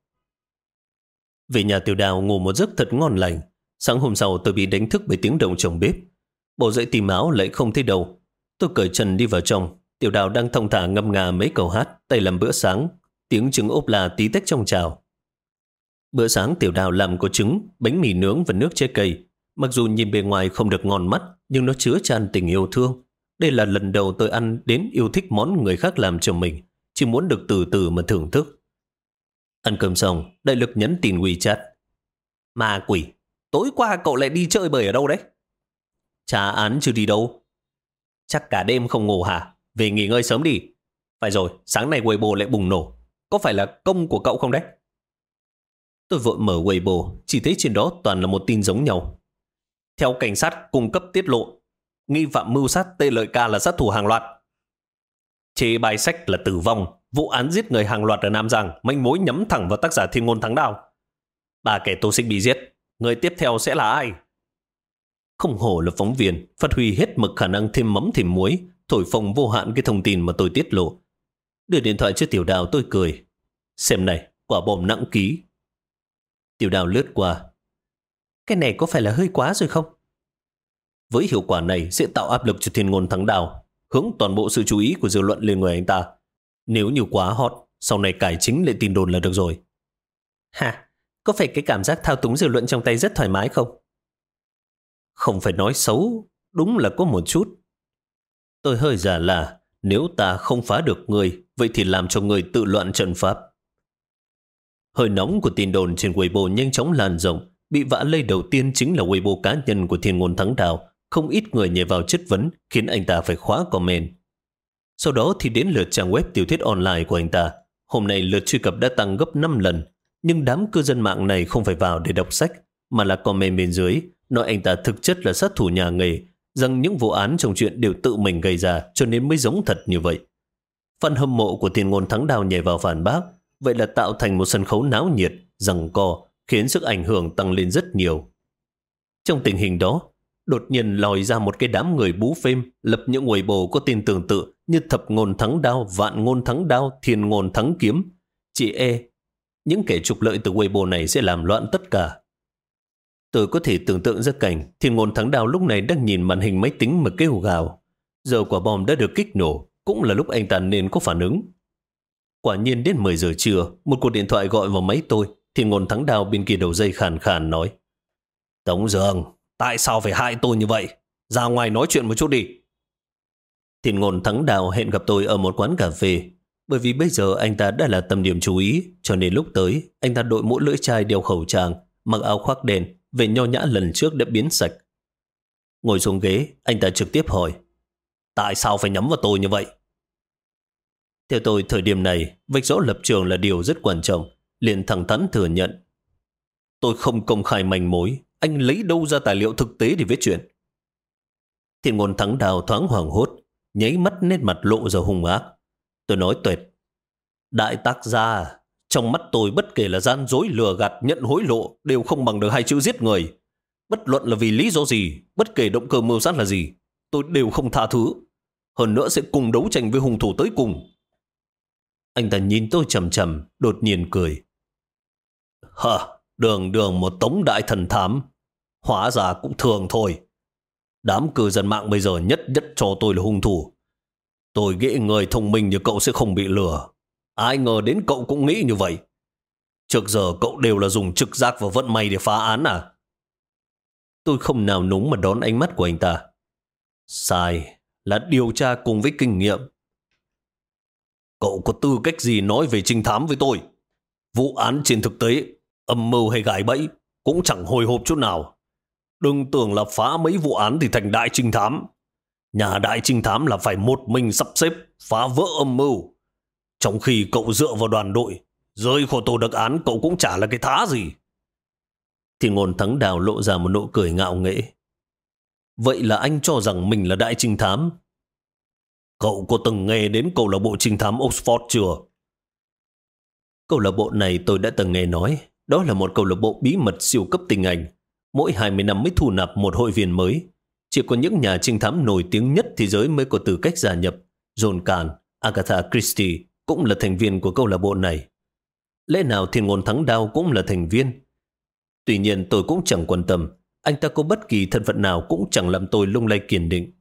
A: Về nhà Tiểu Đào ngủ một giấc thật ngon lành. Sáng hôm sau tôi bị đánh thức bởi tiếng động trong bếp. Bộ dậy tìm áo lại không thấy đâu. Tôi cởi trần đi vào trong. Tiểu Đào đang thong thả ngâm nga mấy câu hát, tay làm bữa sáng. Tiếng trứng ốp la tí tách trong chảo. Bữa sáng Tiểu Đào làm có trứng, bánh mì nướng và nước trái cây. Mặc dù nhìn bề ngoài không được ngon mắt, nhưng nó chứa tràn tình yêu thương. Đây là lần đầu tôi ăn đến yêu thích món người khác làm cho mình. Chỉ muốn được từ từ mà thưởng thức. Ăn cơm xong, đại lực nhắn tin WeChat. Ma quỷ, tối qua cậu lại đi chơi bời ở đâu đấy? Trả án chưa đi đâu. Chắc cả đêm không ngủ hả? Về nghỉ ngơi sớm đi. Phải rồi, sáng nay Weibo lại bùng nổ. Có phải là công của cậu không đấy? Tôi vội mở Weibo, chỉ thấy trên đó toàn là một tin giống nhau. Theo cảnh sát cung cấp tiết lộ, nghi phạm mưu sát Tê Lợi Ca là sát thủ hàng loạt. Chế bài sách là tử vong, vụ án giết người hàng loạt ở Nam Giang, manh mối nhắm thẳng vào tác giả Thiên Ngôn Thắng Đao. 3 kẻ tô xích bị giết, người tiếp theo sẽ là ai? Không hổ là phóng viên, phát huy hết mực khả năng thêm mắm thêm muối, thổi phồng vô hạn cái thông tin mà tôi tiết lộ. Đưa điện thoại cho Tiểu Đào, tôi cười. Xem này, quả bom nặng ký. Tiểu Đào lướt qua. Cái này có phải là hơi quá rồi không? Với hiệu quả này sẽ tạo áp lực cho Thiên Ngôn Thắng Đao, hướng toàn bộ sự chú ý của dư luận lên người anh ta. Nếu như quá hot, sau này cải chính lại tin đồn là được rồi. Hả? Có phải cái cảm giác thao túng dư luận trong tay rất thoải mái không? Không phải nói xấu, đúng là có một chút. Tôi hơi giả là nếu ta không phá được người, vậy thì làm cho người tự loạn trận pháp. Hơi nóng của tin đồn trên Weibo nhanh chóng lan rộng. Bị vạ lây đầu tiên chính là Weibo cá nhân của Thiên Ngôn Thắng Đao. Không ít người nhảy vào chất vấn, khiến anh ta phải khóa comment. Sau đó thì đến lượt trang web tiểu thuyết online của anh ta. Hôm nay lượt truy cập đã tăng gấp 5 lần. Nhưng đám cư dân mạng này không phải vào để đọc sách, mà là comment bên dưới, nói anh ta thực chất là sát thủ nhà nghề, rằng những vụ án trong chuyện đều tự mình gây ra, cho nên mới giống thật như vậy. Fan hâm mộ của Thiên Ngôn Thắng Đao nhảy vào phản bác, vậy là tạo thành một sân khấu náo nhiệt, giằng co, khiến sức ảnh hưởng tăng lên rất nhiều. Trong tình hình đó, đột nhiên lòi ra một cái đám người bú phêm, lập những Weibo có tên tương tự như Thập Ngôn Thắng Đao, Vạn Ngôn Thắng Đao, Thiên Ngôn Thắng Kiếm. Chỉ những kẻ trục lợi từ Weibo này sẽ làm loạn tất cả. Tôi có thể tưởng tượng ra cảnh Thiên Ngôn Thắng Đao lúc này đang nhìn màn hình máy tính mà kêu gào. Giờ quả bom đã được kích nổ, cũng là lúc anh ta nên có phản ứng. Quả nhiên đến 10 giờ trưa, một cuộc điện thoại gọi vào máy tôi. Thiên Ngôn Thắng Đao bên kia đầu dây khàn khàn nói: Tống Dương, tại sao phải hại tôi như vậy? Ra ngoài nói chuyện một chút đi. Thiên Ngôn Thắng Đao hẹn gặp tôi ở một quán cà phê. Bởi vì bây giờ anh ta đã là tâm điểm chú ý, cho nên lúc tới, anh ta đội mũ lưỡi chai, đeo khẩu trang, mặc áo khoác đen, về nho nhã lần trước đã biến sạch. Ngồi xuống ghế, anh ta trực tiếp hỏi: Tại sao phải nhắm vào tôi như vậy? Theo tôi, thời điểm này, vạch rõ lập trường là điều rất quan trọng, liền thẳng thắn thừa nhận: Tôi không công khai manh mối, anh lấy đâu ra tài liệu thực tế để viết chuyện? Thiên Ngôn Thắng Đao thoáng hoảng hốt, nháy mắt nét mặt lộ ra hung ác. Tôi nói tuệt: Đại tác gia, trong mắt tôi bất kể là gian dối, lừa gạt, nhận hối lộ đều không bằng được 2 chữ giết người. Bất luận là vì lý do gì, bất kể động cơ mưu sát là gì, tôi đều không tha thứ. Hơn nữa sẽ cùng đấu tranh với hung thủ tới cùng. Anh ta nhìn tôi chằm chằm, đột nhiên cười: Đường đường một Tống đại thần thám, hóa ra cũng thường thôi. Đám cư dân mạng bây giờ nhất cho tôi là hung thủ. Tôi nghĩ người thông minh như cậu sẽ không bị lừa. Ai ngờ đến cậu cũng nghĩ như vậy. Trước giờ cậu đều là dùng trực giác và vận may để phá án à? Tôi không nào núng mà đón ánh mắt của anh ta. Sai, là điều tra cùng với kinh nghiệm. Cậu có tư cách gì nói về trinh thám với tôi? Vụ án trên thực tế, âm mưu hay gài bẫy, cũng chẳng hồi hộp chút nào. Đừng tưởng là phá mấy vụ án thì thành đại trinh thám.
B: Nhà đại trinh thám là phải một mình sắp xếp, phá vỡ âm mưu. Trong khi cậu dựa vào đoàn đội, rơi khỏi tù đặc án cậu cũng chả là cái thá gì.
A: Thì Ngôn Thắng Đào lộ ra một nụ cười ngạo nghễ. Vậy là anh cho rằng mình là đại trinh thám?
B: Cậu có từng nghe đến câu lạc bộ trinh thám Oxford chưa?
A: Câu lạc bộ này tôi đã từng nghe nói. Đó là một câu lạc bộ bí mật siêu cấp tinh anh. Mỗi 20 năm mới thu nạp một hội viên mới. Chỉ có những nhà trinh thám nổi tiếng nhất thế giới mới có tư cách gia nhập. John Kahn, Agatha Christie cũng là thành viên của câu lạc bộ này. Lẽ nào Thiên Ngôn Thắng Đao cũng là thành viên? Tuy nhiên tôi cũng chẳng quan tâm. Anh ta có bất kỳ thân phận nào cũng chẳng làm tôi lung lay kiên định.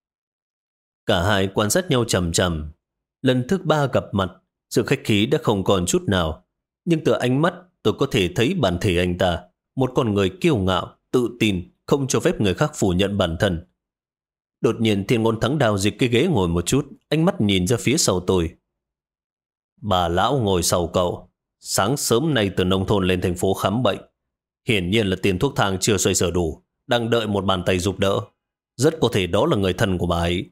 A: Cả hai quan sát nhau chằm chằm. Lần thứ 3 gặp mặt, sự khách khí đã không còn chút nào. Nhưng từ ánh mắt tôi có thể thấy bản thể anh ta, một con người kiêu ngạo, tự tin, không cho phép người khác phủ nhận bản thân. Đột nhiên Thiên Ngôn Thắng Đao dịch cái ghế ngồi một chút, ánh mắt nhìn ra phía sau tôi. Bà lão ngồi sau cậu, sáng sớm nay từ nông thôn lên thành phố khám bệnh. Hiển nhiên là tiền thuốc thang chưa xoay sở đủ, đang đợi một bàn tay giúp đỡ. Rất có thể đó là người thân của bà ấy.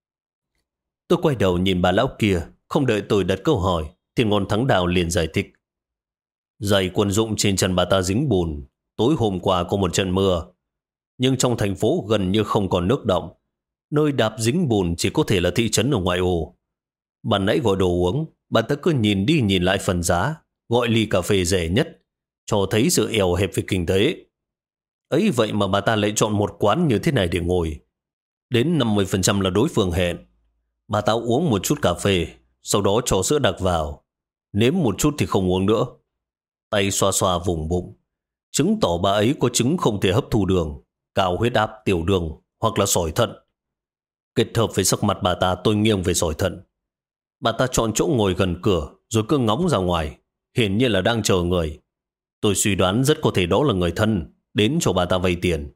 A: Tôi quay đầu nhìn bà lão kia, không đợi tôi đặt câu hỏi, Thiên Ngôn Thắng Đao liền giải thích. Giày quân dụng trên chân bà ta dính bùn, tối hôm qua có một trận mưa. Nhưng trong thành phố gần như không còn nước đọng. Nơi đạp dính bùn chỉ có thể là thị trấn ở ngoại ô. Bạn nãy gọi đồ uống, bà ta cứ nhìn đi nhìn lại phần giá, gọi ly cà phê rẻ nhất, cho thấy sự eo hẹp về kinh tế. Ấy vậy mà bà ta lại chọn một quán như thế này để ngồi. Đến 50% là đối phương hẹn. Bà ta uống một chút cà phê, sau đó cho sữa đặc vào. Nếm một chút thì không uống nữa. Tay xoa xoa vùng bụng. Chứng tỏ bà ấy có chứng không thể hấp thu đường, cao huyết áp, tiểu đường hoặc là sỏi thận. Kết hợp với sắc mặt bà ta, tôi nghiêng về sỏi thận. Bà ta chọn chỗ ngồi gần cửa rồi cứ ngóng ra ngoài, hiển nhiên là đang chờ người. Tôi suy đoán rất có thể đó là người thân đến cho bà ta vay tiền.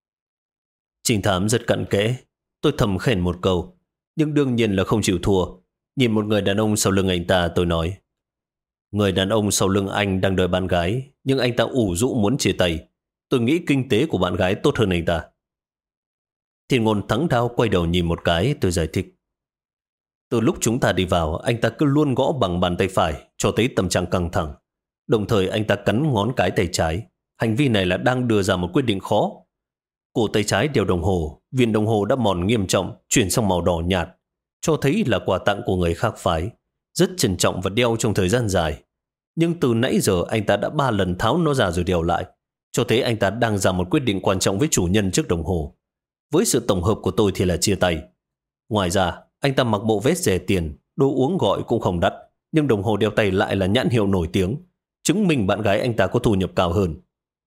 A: Trinh thám rất cặn kẽ. Tôi thầm khen một câu, nhưng đương nhiên là không chịu thua. Nhìn một người đàn ông sau lưng anh ta, tôi nói. Người đàn ông sau lưng anh đang đợi bạn gái, nhưng anh ta ủ rũ muốn chia tay. Tôi nghĩ kinh tế của bạn gái tốt hơn anh ta. Thiên Ngôn Thắng Đao quay đầu nhìn một cái, tôi giải thích. Từ lúc chúng ta đi vào, anh ta cứ luôn gõ bằng bàn tay phải, cho thấy tâm trạng căng thẳng. Đồng thời anh ta cắn ngón cái tay trái. Hành vi này là đang đưa ra một quyết định khó. Cổ tay trái đeo đồng hồ, viên đồng hồ đã mòn nghiêm trọng, chuyển sang màu đỏ nhạt, cho thấy là quà tặng của người khác phái. Rất trân trọng và đeo trong thời gian dài. Nhưng từ nãy giờ anh ta đã 3 lần tháo nó ra rồi đeo lại, cho thấy anh ta đang ra một quyết định quan trọng với chủ nhân chiếc đồng hồ. Với sự tổng hợp của tôi thì là chia tay. Ngoài ra, anh ta mặc bộ vest rẻ tiền, đồ uống gọi cũng không đắt, nhưng đồng hồ đeo tay lại là nhãn hiệu nổi tiếng, chứng minh bạn gái anh ta có thu nhập cao hơn.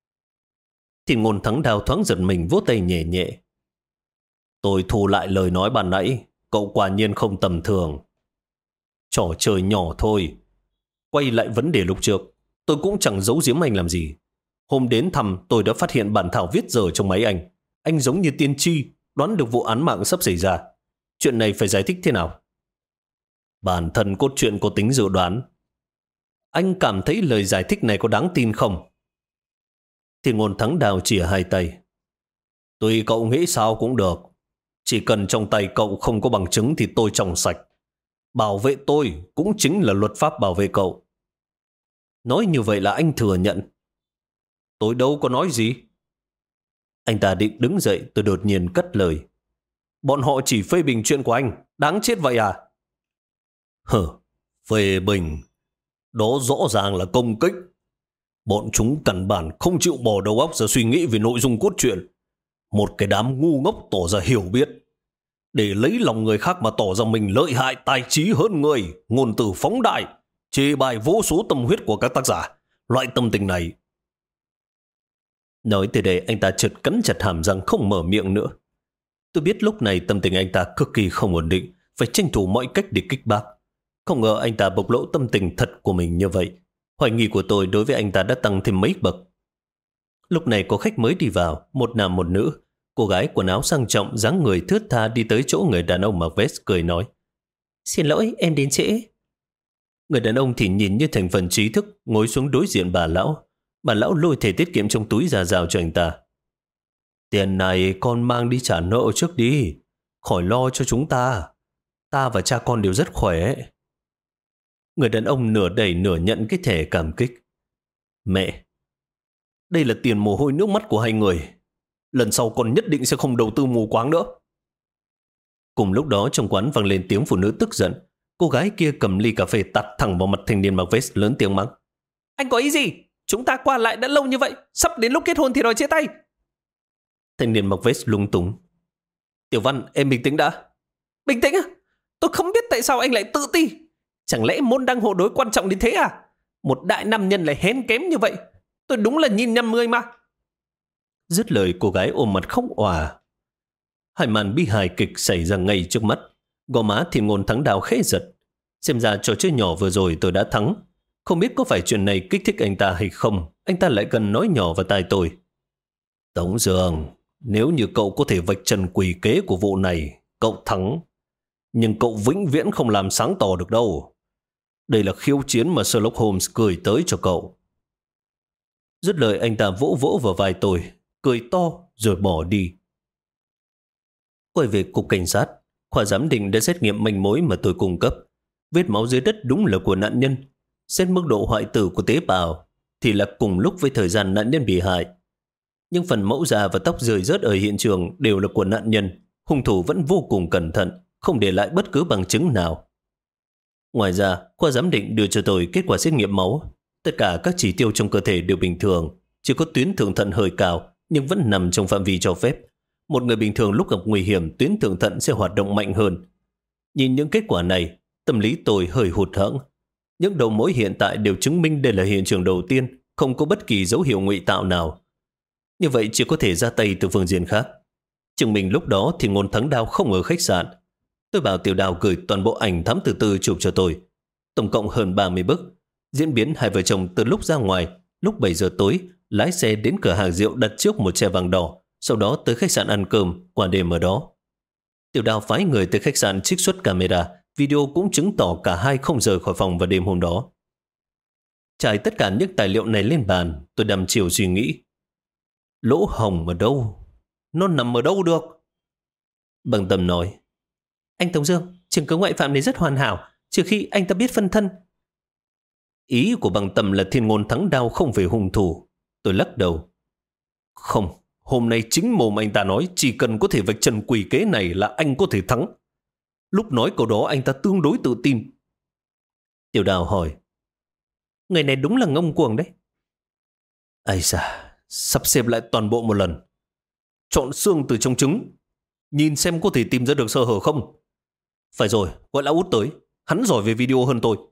A: Thiên Ngôn Thắng Đao thoáng giật mình, vỗ tay nhẹ nhẹ. Tôi thu lại lời nói ban nãy, cậu quả nhiên không tầm thường. Trò chơi nhỏ thôi. Quay lại vấn đề lúc trước, tôi cũng chẳng giấu giếm anh làm gì. Hôm đến thăm tôi đã phát hiện bản thảo viết giờ trong máy anh. Anh giống như tiên tri, đoán được vụ án mạng sắp xảy ra. Chuyện này phải giải thích thế nào? Bản thân cốt truyện có tính dự đoán. Anh cảm thấy lời giải thích này có đáng tin không? Thiên Ngôn Thắng Đao chìa hai tay. Tùy cậu nghĩ sao cũng được. Chỉ cần trong tay cậu không có bằng chứng thì tôi trong sạch. Bảo vệ tôi cũng chính là luật pháp bảo vệ cậu. Nói như vậy là anh thừa nhận. Tôi đâu có nói gì. Anh ta định đứng dậy, tôi đột nhiên cắt lời. Bọn họ chỉ phê bình chuyện của anh, đáng chết vậy à? Phê bình. Đó rõ ràng là công kích. Bọn chúng căn bản không chịu bỏ đầu óc ra suy nghĩ về nội dung cốt truyện. Một cái đám ngu ngốc tỏ ra hiểu biết. Để lấy lòng người khác mà tỏ ra mình lợi hại tài trí hơn người, ngôn từ phóng đại, chê bai vô số tâm huyết của các tác giả. Loại tâm tình này. Nói từ đây anh ta chợt cắn chặt hàm răng không mở miệng nữa. Tôi biết lúc này tâm tình anh ta cực kỳ không ổn định, phải tranh thủ mọi cách để kích bác. Không ngờ anh ta bộc lộ tâm tình thật của mình như vậy. Hoài nghi của tôi đối với anh ta đã tăng thêm mấy bậc. Lúc này có khách mới đi vào, một nam một nữ. Cô gái quần áo sang trọng, dáng người thướt tha đi tới chỗ người đàn ông mặc vest cười nói. Xin lỗi, em đến trễ. Người đàn ông thì nhìn như thành phần trí thức, ngồi xuống đối diện bà lão. Bà lão lôi thẻ tiết kiệm trong túi ra rào cho anh ta. Tiền này con mang đi trả nợ trước đi. Khỏi lo cho chúng ta. Ta và cha con đều rất khỏe. Người đàn ông nửa đẩy nửa nhận cái thẻ cảm kích. Mẹ, đây là tiền mồ hôi nước mắt của hai người. Lần sau con nhất định sẽ không đầu tư mù quáng nữa. Cùng lúc đó trong quán vang lên tiếng phụ nữ tức giận. Cô gái kia cầm ly cà phê tạt thẳng vào mặt thanh niên mặc vest, lớn tiếng mắng. Anh có ý gì? Chúng ta qua lại đã lâu như vậy, sắp đến lúc kết hôn thì đòi chia tay. Thanh niên mặc vest lung túng. Tiểu Văn, em bình tĩnh đã. Bình tĩnh à? Tôi không biết tại sao anh lại tự ti. Chẳng lẽ môn đăng hộ đối quan trọng đến thế à? Một đại nam nhân lại hén kém như vậy. Tôi đúng là nhìn nhầm người mà. Dứt lời cô gái ôm mặt khóc òa. Hai màn bi hài kịch xảy ra ngay trước mắt. Gò má Thiên Ngôn Thắng Đao khẽ giật. Xem ra trò chơi nhỏ vừa rồi tôi đã thắng. Không biết có phải chuyện này kích thích anh ta hay không. Anh ta lại cần nói nhỏ vào tai tôi. Tống Dương, nếu như cậu có thể vạch trần quỷ kế của vụ này, cậu thắng. Nhưng cậu vĩnh viễn không làm sáng tỏ được đâu. Đây là khiêu chiến mà Sherlock Holmes gửi tới cho cậu. Dứt lời anh ta vỗ vỗ vào vai tôi, cười to rồi bỏ đi. Quay về cục cảnh sát, khoa giám định đã xét nghiệm manh mối mà tôi cung cấp. Vết máu dưới đất đúng là của nạn nhân. Xét mức độ hoại tử của tế bào thì là cùng lúc với thời gian nạn nhân bị hại. Nhưng phần mẫu da và tóc rơi rớt ở hiện trường đều là của nạn nhân. Hung thủ vẫn vô cùng cẩn thận, không để lại bất cứ bằng chứng nào. Ngoài ra, khoa giám định đưa cho tôi kết quả xét nghiệm máu. Tất cả các chỉ tiêu trong cơ thể đều bình thường, chỉ có tuyến thượng thận hơi cao nhưng vẫn nằm trong phạm vi cho phép. Một người bình thường lúc gặp nguy hiểm, tuyến thượng thận sẽ hoạt động mạnh hơn. Nhìn những kết quả này, tâm lý tôi hơi hụt hẫng. Những đầu mối hiện tại đều chứng minh đây là hiện trường đầu tiên, không có bất kỳ dấu hiệu ngụy tạo nào. Như vậy chỉ có thể ra tay từ phương diện khác. Chứng minh lúc đó thì Ngôn Thắng Đao không ở khách sạn. Tôi bảo Tiểu Đào gửi toàn bộ ảnh thám tử tư chụp cho tôi. Tổng cộng hơn 30 bức. Diễn biến hai vợ chồng từ lúc ra ngoài, lúc 7 giờ tối, lái xe đến cửa hàng rượu đặt trước một che vàng đỏ, sau đó tới khách sạn ăn cơm, qua đêm ở đó. Tiểu Đào phái người tới khách sạn trích xuất camera, video cũng chứng tỏ cả hai không rời khỏi phòng vào đêm hôm đó. Trải tất cả những tài liệu này lên bàn, tôi đăm chiều suy nghĩ. Lỗ hổng ở đâu? Nó nằm ở đâu được? Bằng Tâm nói. Anh Tống Dương, chứng cứ ngoại phạm này rất hoàn hảo, trừ khi anh ta biết phân thân. Ý của Bằng Tâm là Thiên Ngôn Thắng Đao không phải hung thủ. Tôi lắc đầu. Không, hôm nay chính mồm anh ta nói chỉ cần có thể vạch trần quỷ kế này là anh có thể thắng. Lúc nói câu đó anh ta tương đối tự tin. Tiểu Đào hỏi. Người này đúng là ngông cuồng đấy. Ây da, sắp xếp lại toàn bộ một lần. Chọn xương từ trong trứng, nhìn xem có thể tìm ra được sơ hở không. Phải rồi, gọi Lão Út tới. Hắn giỏi về video hơn tôi.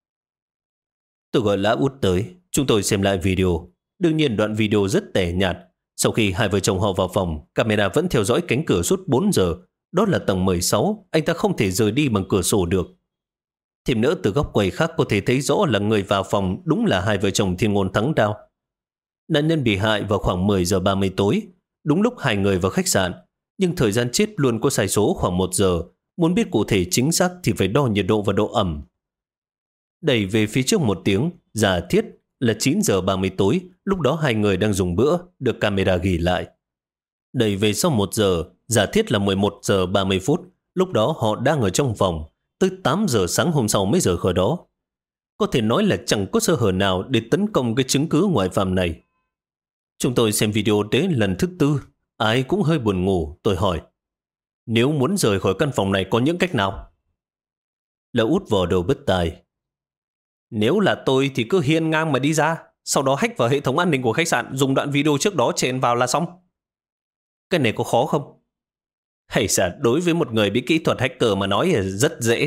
A: Tôi gọi Lão Út tới. Chúng tôi xem lại video. Đương nhiên đoạn video rất tẻ nhạt. Sau khi hai vợ chồng họ vào phòng, camera vẫn theo dõi cánh cửa suốt 4 giờ. Đó là tầng 16. Anh ta không thể rời đi bằng cửa sổ được. Thêm nữa, từ góc quầy khác có thể thấy rõ là người vào phòng đúng là hai vợ chồng Thiên Ngôn Thắng Đao. Nạn nhân bị hại vào khoảng 10 giờ 30 tối. Đúng lúc hai người vào khách sạn. Nhưng thời gian chết luôn có sai số khoảng 1 giờ. Muốn biết cụ thể chính xác thì phải đo nhiệt độ và độ ẩm. Đẩy về phía trước một tiếng, giả thiết là 9 giờ 30 tối, lúc đó hai người đang dùng bữa, được camera ghi lại. Đẩy về sau 1 giờ, giả thiết là 11 giờ 30 phút, lúc đó họ đang ở trong phòng, tới 8 giờ sáng hôm sau mới rời khỏi đó. Có thể nói là chẳng có sơ hở nào để tấn công cái chứng cứ ngoại phạm này. Chúng tôi xem video đến lần thứ 4, ai cũng hơi buồn ngủ, tôi hỏi. Nếu muốn rời khỏi căn phòng này có những cách nào? Lão Út vò đầu bứt tai. Nếu là tôi thì cứ hiên ngang mà đi ra, sau đó hack vào hệ thống an ninh của khách sạn, dùng đoạn video trước đó chèn vào là xong. Cái này có khó không? Hay là đối với một người biết kỹ thuật hacker mà nói là rất dễ.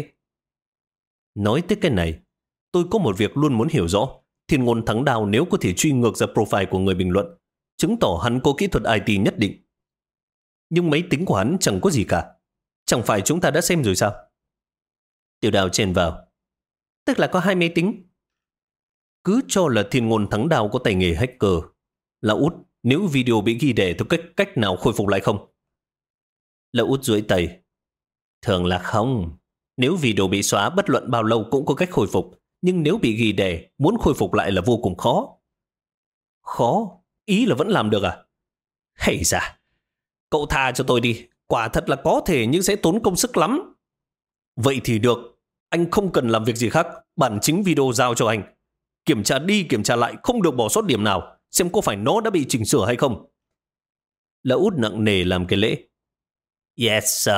A: Nói tới cái này, tôi có một việc luôn muốn hiểu rõ. Thiên Ngôn Thắng Đao nếu có thể truy ngược ra profile của người bình luận, chứng tỏ hắn có kỹ thuật IT nhất định. Nhưng máy tính của hắn chẳng có gì cả. Chẳng phải chúng ta đã xem rồi sao? Tiểu Đào chèn vào. Tức là có 2 máy tính. Cứ cho là Thiên Ngôn Thắng Đao có tay nghề hacker. Lão Út, nếu video bị ghi đẻ thì cách nào khôi phục lại không? Lão Út duỗi tay. Thường là không. Nếu video bị xóa bất luận bao lâu cũng có cách khôi phục. Nhưng nếu bị ghi đẻ, muốn khôi phục lại là vô cùng khó. Khó? Ý là vẫn làm được à? Hay da, cậu tha cho tôi đi.
B: Quả thật là có thể nhưng sẽ tốn công sức lắm. Vậy thì được. Anh không cần làm việc gì khác. Bản chính video giao cho anh. Kiểm tra đi kiểm tra lại, không được bỏ sót điểm nào. Xem có phải nó đã bị chỉnh sửa hay không.
A: Lão út nặng nề làm cái lễ. Yes sir.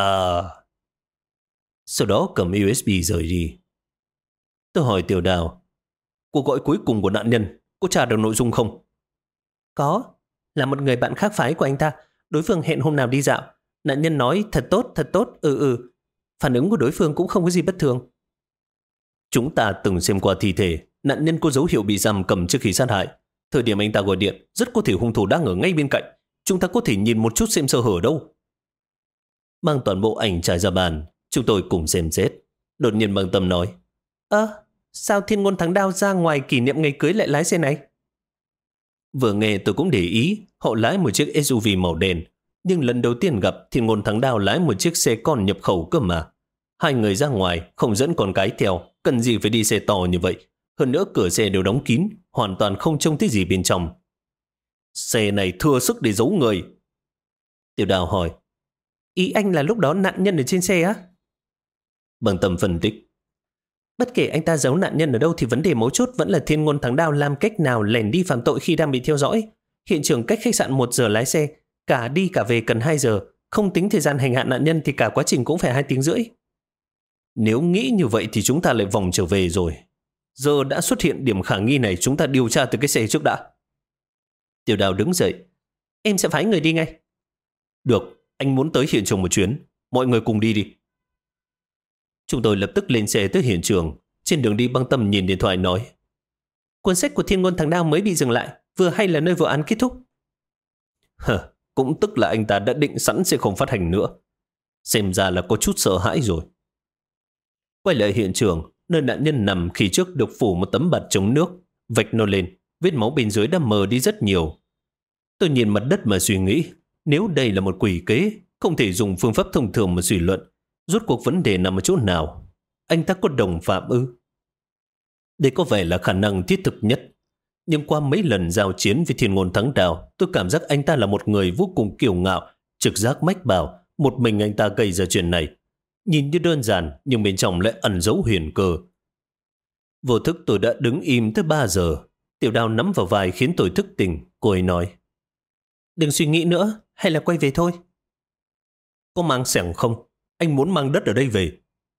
A: Sau đó cầm USB rời đi. Tôi hỏi Tiểu Đào, cuộc gọi cuối cùng của nạn nhân có tra được nội dung không? Có, là một người bạn khác phái của anh ta. Đối phương hẹn hôm nào đi dạo. Nạn nhân nói thật tốt, Phản ứng của đối phương cũng không có gì bất thường. Chúng ta từng xem qua thi thể. Nạn nhân có dấu hiệu bị giam cầm trước khi sát hại. Thời điểm anh ta gọi điện, rất có thể hung thủ đang ở ngay bên cạnh. Chúng ta có thể nhìn một chút xem sơ hở đâu. Mang toàn bộ ảnh trải ra bàn, chúng tôi cùng xem xét. Đột nhiên Bằng Tâm nói, sao Thiên Ngôn Thắng Đao ra ngoài kỷ niệm ngày cưới lại lái xe này? Vừa nghe tôi cũng để ý, họ lái một chiếc SUV màu đen. Nhưng lần đầu tiên gặp Thiên Ngôn Thắng Đao lái một chiếc xe con nhập khẩu cơ mà. Hai người ra ngoài, không dẫn con cái theo, cần gì phải đi xe to như vậy. Hơn nữa cửa xe đều đóng kín, hoàn toàn không trông thấy gì bên trong.
B: Xe này thừa sức để giấu người.
A: Tiểu Đào hỏi, ý anh là lúc đó nạn nhân ở trên xe á? Bằng Tâm phân tích, bất kể anh ta giấu nạn nhân ở đâu thì vấn đề mấu chốt vẫn là Thiên Ngôn Thắng Đao làm cách nào lẻn đi phạm tội khi đang bị theo dõi. Hiện trường cách khách sạn 1 giờ lái xe, cả đi cả về cần 2 giờ, không tính thời gian hành hạ nạn nhân thì cả quá trình cũng phải 2 tiếng rưỡi.
B: Nếu nghĩ như vậy thì chúng ta lại vòng trở về rồi. Giờ đã xuất hiện điểm khả nghi này, chúng ta điều tra từ cái xe trước đã.
A: Tiểu Đào đứng dậy, em sẽ phái người đi ngay.
B: Được, anh muốn tới hiện trường một chuyến, mọi người cùng đi đi.
A: Chúng tôi lập tức lên xe tới hiện trường. Trên đường đi Băng Tâm nhìn điện thoại nói, cuốn sách của Thiên Ngôn Thắng Đao mới bị dừng lại, vừa hay là nơi vụ án kết thúc.
B: Cũng tức là anh ta đã định sẵn sẽ không phát hành nữa. Xem ra là có chút sợ hãi rồi.
A: Quay lại hiện trường, nơi nạn nhân nằm khi trước được phủ một tấm bạt chống nước, vạch nó lên, vết máu bên dưới đã mờ đi rất nhiều. Tôi nhìn mặt đất mà suy nghĩ, nếu đây là một quỷ kế, không thể dùng phương pháp thông thường mà suy luận. Rốt cuộc vấn đề nằm ở chỗ nào? Anh ta có đồng phạm ư? Đây có vẻ là khả năng thiết thực nhất. Nhưng qua mấy lần giao chiến với Thiên Ngôn Thắng Đao, tôi cảm giác anh ta là một người vô cùng kiêu ngạo, trực giác mách bảo, một mình anh ta gây ra chuyện này. Nhìn như đơn giản, nhưng bên trong lại ẩn giấu huyền cơ. Vô thức tôi đã đứng im tới 3 giờ. Tiểu Đào nắm vào vai khiến tôi thức tỉnh. Cô ấy nói, đừng suy nghĩ nữa, hay là quay về thôi.
B: Có mang xẻng không? Anh muốn mang đất ở đây về.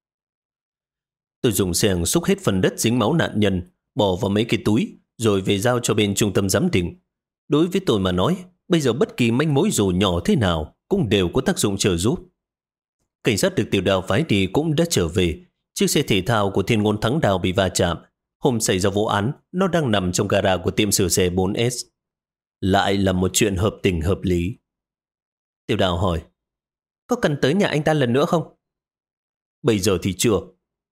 A: Tôi dùng xẻng xúc hết phần đất dính máu nạn nhân, bỏ vào mấy cái túi, rồi về giao cho bên trung tâm giám định. Đối với tôi mà nói, bây giờ bất kỳ manh mối dù nhỏ thế nào cũng đều có tác dụng trợ giúp. Cảnh sát được Tiểu Đào phái đi cũng đã trở về. Chiếc xe thể thao của Thiên Ngôn Thắng Đao bị va chạm. Hôm xảy ra vụ án, nó đang nằm trong gara của tiệm sửa xe 4S. Lại là một chuyện hợp tình hợp lý. Tiểu Đào hỏi, có cần tới nhà anh ta lần nữa không?
B: Bây giờ thì chưa.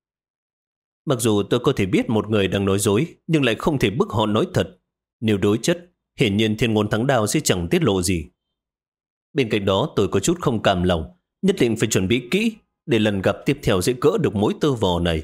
A: Mặc dù tôi có thể biết một người đang nói dối, nhưng lại không thể bức họ nói thật. Nếu đối chất, hiển nhiên Thiên Ngôn Thắng Đao sẽ chẳng tiết lộ gì. Bên cạnh đó tôi có chút không cam lòng, nhất định phải chuẩn bị kỹ để lần gặp tiếp theo sẽ gỡ được mối tơ vò này.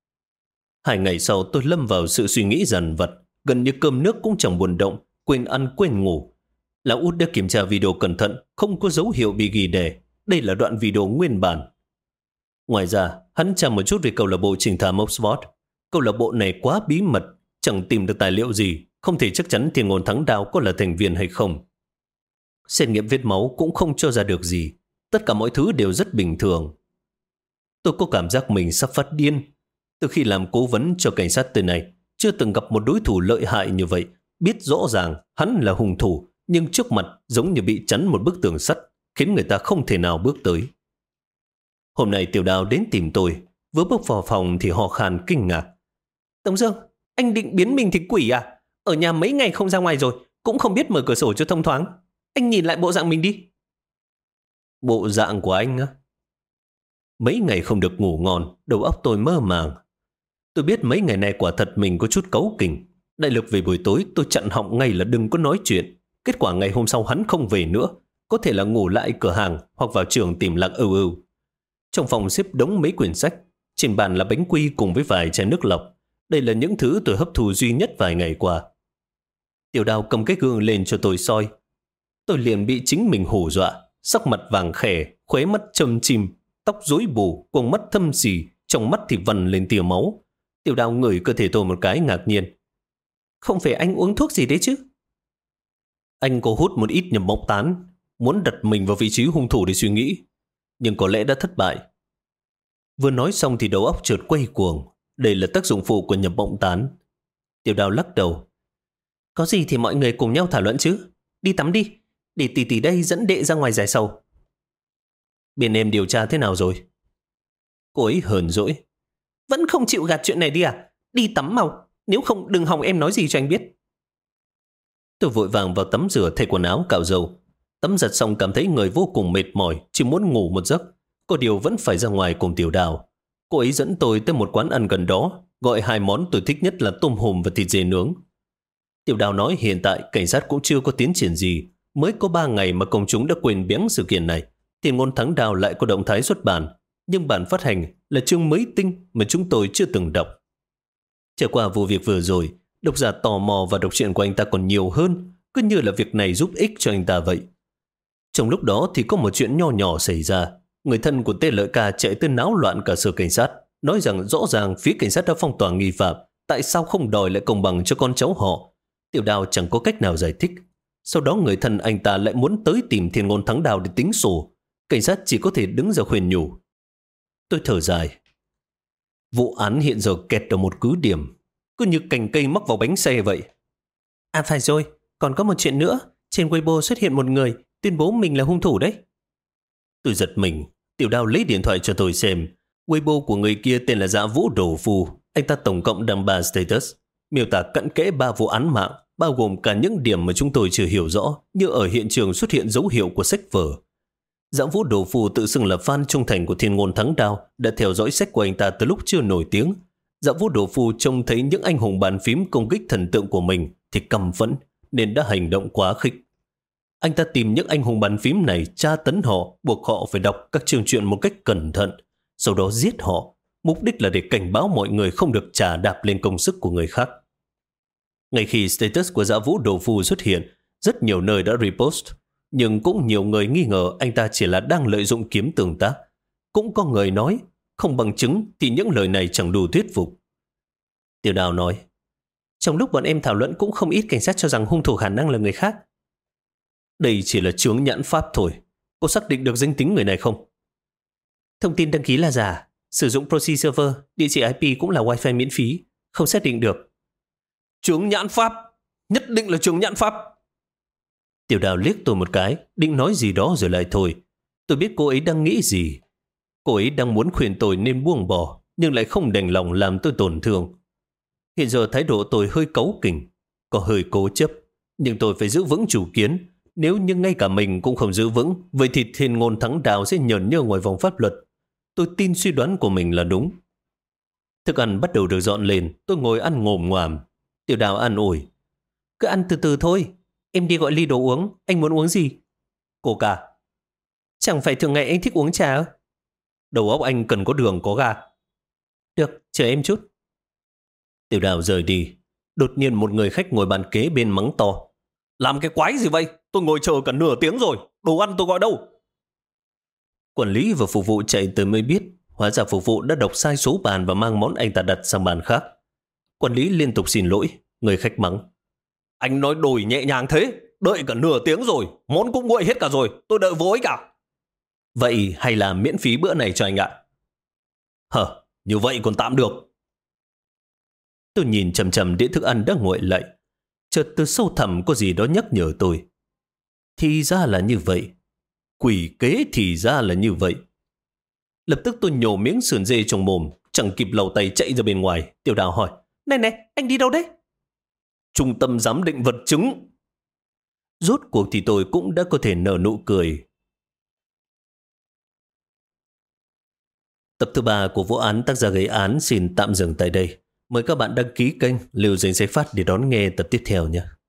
A: 2 ngày sau tôi lâm vào sự suy nghĩ dằn vặt, gần như cơm nước cũng chẳng buồn động, quên ăn quên ngủ. Lão út đã kiểm tra video cẩn thận, không có dấu hiệu bị ghi đè. Đây là đoạn video nguyên bản. Ngoài ra, hắn tra một chút về câu lạc bộ Trình Thám Oxford. Câu lạc bộ này quá bí mật, chẳng tìm được tài liệu gì, không thể chắc chắn Thiên Ngôn Thắng Đao có là thành viên hay không. Xét nghiệm vết máu cũng không cho ra được gì. Tất cả mọi thứ đều rất bình thường. Tôi có cảm giác mình sắp phát điên. Từ khi làm cố vấn cho cảnh sát tới nay, chưa từng gặp một đối thủ lợi hại như vậy. Biết rõ ràng hắn là hung thủ, nhưng trước mặt giống như bị chắn một bức tường sắt, khiến người ta không thể nào bước tới. Hôm nay Tiểu Đào đến tìm tôi, vừa bước vào phòng thì ho khan kinh ngạc. Tống Dương, anh định biến mình thành quỷ à? Ở nhà mấy ngày không ra ngoài rồi, cũng không biết mở cửa sổ cho thông thoáng. Anh nhìn lại bộ dạng mình đi. Bộ dạng của anh á? Mấy ngày không được ngủ ngon, đầu óc tôi mơ màng. Tôi biết mấy ngày này quả thật mình có chút cáu kỉnh. Đại Lực về buổi tối tôi chặn họng ngay là đừng có nói chuyện. Kết quả ngày hôm sau hắn không về nữa, có thể là ngủ lại cửa hàng hoặc vào trường tìm Lạc Ưu Ưu. Trong phòng xếp đống mấy quyển sách, trên bàn là bánh quy cùng với vài chai nước lọc. Đây là những thứ tôi hấp thu duy nhất vài ngày qua. Tiểu Đào cầm cái gương lên cho tôi soi. Tôi liền bị chính mình hù dọa, sắc mặt vàng khè,
B: khóe mắt trầm chìm, tóc rối bù, quầng mắt thâm sì, trong mắt thì vằn lên tia máu. Tiểu Đào ngửi cơ thể tôi một cái ngạc nhiên. Không phải anh uống thuốc gì đấy chứ? Anh có hút một ít nhầm mộng tán, muốn đặt mình vào vị trí hung thủ để suy nghĩ, nhưng có lẽ đã thất bại. Vừa nói xong thì đầu óc chợt quay cuồng. Đây là tác dụng phụ của nhập mộng tán. Tiểu Đào lắc đầu. Có gì thì mọi người cùng nhau thảo luận chứ. Đi tắm đi, để tỷ đây dẫn đệ ra ngoài giải sầu. Bên em điều tra thế nào rồi? Cô ấy hờn dỗi. Vẫn không chịu gạt chuyện này đi à? Đi tắm mau, nếu không đừng hòng em nói gì cho anh biết. Tôi vội vàng vào tắm rửa, thay quần áo, cạo râu. Tắm giặt xong cảm thấy người vô cùng mệt mỏi, chỉ muốn ngủ một giấc. Có điều vẫn phải ra ngoài cùng Tiểu Đào. Cô ấy dẫn tôi tới một quán ăn gần đó, gọi 2 món tôi thích nhất là tôm hùm và thịt dê nướng. Tiểu Đào nói hiện tại cảnh sát cũng chưa có tiến triển gì, mới có 3 ngày mà công chúng đã quên béng sự kiện này. Thì Ngôn Thắng Đào lại có động thái xuất bản, nhưng bản phát hành là chương mới tinh mà chúng tôi chưa từng đọc. Trải qua vụ việc vừa rồi, độc giả tò mò và đọc truyện của anh ta còn nhiều hơn, cứ như là việc này giúp ích cho anh ta vậy. Trong lúc đó thì có một chuyện nho nhỏ xảy ra. Người thân của Tê Lợi Ca chạy tới náo loạn cả sở cảnh sát, nói rằng rõ ràng phía cảnh sát đã phong tỏa nghi phạm, tại sao không đòi lại công bằng cho con cháu họ. Tiểu Đào chẳng có cách nào giải thích. Sau đó người thân anh ta lại muốn tới tìm Thiên Ngôn Thắng Đào để tính sổ. Cảnh sát chỉ có thể đứng ra khuyên nhủ. Tôi thở dài. Vụ án hiện giờ kẹt ở một cứ điểm, cứ như cành cây mắc vào bánh xe vậy. À phải rồi, còn có một chuyện nữa. Trên Weibo xuất hiện một người tuyên bố mình là hung thủ đấy. Tôi giật mình. Tiểu Đào lấy điện thoại cho tôi xem. Weibo của người kia tên là Dạ Vũ Đồ Phu. Anh ta tổng cộng đăng 3 status, miêu tả cặn kẽ 3 vụ án mạng, bao gồm cả những điểm mà chúng tôi chưa hiểu rõ, như ở hiện trường xuất hiện dấu hiệu của sách vở. Dạ Vũ Đồ Phu tự xưng là fan trung thành của Thiên Ngôn Thắng Đào, đã theo dõi sách của anh ta từ lúc chưa nổi tiếng. Dạ Vũ Đồ Phu trông thấy những anh hùng bàn phím công kích thần tượng của mình thì căm phẫn, nên đã hành động quá khích. Anh ta tìm những anh hùng bàn phím này tra tấn họ, buộc họ phải đọc các chương truyện một cách cẩn thận, sau đó giết họ. Mục đích là để cảnh báo mọi người không được chà đạp lên công sức của người khác. Ngay khi status của Dạ Vũ Đồ Phu xuất hiện, rất nhiều nơi đã repost, nhưng cũng nhiều người nghi ngờ anh ta chỉ là đang lợi dụng kiếm tương tác. Cũng có người nói, không bằng chứng thì những lời này chẳng đủ thuyết phục. Tiểu Đào nói, trong lúc bọn em thảo luận cũng không ít cảnh sát cho rằng hung thủ khả năng là người khác. Đây chỉ là chướng nhãn pháp thôi. Cô xác định được danh tính người này không? Thông tin đăng ký là giả, sử dụng proxy server, địa chỉ IP cũng là wifi miễn phí, không xác định được. Chướng nhãn pháp, nhất định là chướng nhãn pháp. Tiểu Đào liếc tôi một cái, định nói gì đó rồi lại thôi. Tôi biết cô ấy đang nghĩ gì. Cô ấy đang muốn khuyên tôi nên buông bỏ, nhưng lại không đành lòng làm tôi tổn thương. Hiện giờ thái độ tôi hơi cáu kỉnh, có hơi cố chấp, nhưng tôi phải giữ vững chủ kiến. Nếu như ngay cả mình cũng không giữ vững, vậy thì Thiên Ngôn Thắng Đào sẽ nhởn nhơ ngoài vòng pháp luật. Tôi tin suy đoán của mình là đúng. Thức ăn bắt đầu được dọn lên, tôi ngồi ăn ngồm ngoàm. Tiểu Đào an ủi. Cứ ăn từ từ thôi, em đi gọi ly đồ uống, anh muốn uống gì? Coca. Chẳng phải thường ngày anh thích uống trà ư? Đầu óc anh cần có đường có ga. Được, chờ em chút. Tiểu Đào rời đi. Đột nhiên một người khách ngồi bàn kế bên mắng to. Làm cái quái gì vậy? Tôi ngồi chờ cả nửa tiếng rồi. Đồ ăn tôi gọi đâu? Quản lý và phục vụ chạy tới mới biết. Hóa ra phục vụ đã đọc sai số bàn và mang món anh ta đặt sang bàn khác. Quản lý liên tục xin lỗi. Người khách mắng. Anh nói đổi nhẹ nhàng thế. Đợi cả nửa tiếng rồi. Món cũng nguội hết cả rồi. Tôi đợi vô ích cả. Vậy hay là miễn phí bữa này cho anh ạ? Hờ, như vậy còn tạm được. Tôi nhìn chầm chầm đĩa thức ăn đã nguội lạnh. Chợt từ sâu thẳm có gì đó nhắc nhở tôi. Thì ra là như vậy. Quỷ kế thì ra là như vậy. Lập tức tôi nhổ miếng sườn dê trong mồm, chẳng kịp lầu tay chạy ra bên ngoài. Tiểu Đào hỏi, này, anh đi đâu đấy? Trung tâm giám định vật chứng. Rốt cuộc thì tôi cũng đã có thể nở nụ cười. Tập thứ 3 của vụ án Tác Giả Gây Án xin tạm dừng tại đây. Mời các bạn đăng ký kênh Liều Dành Giấy Phát để đón nghe tập tiếp theo nhé.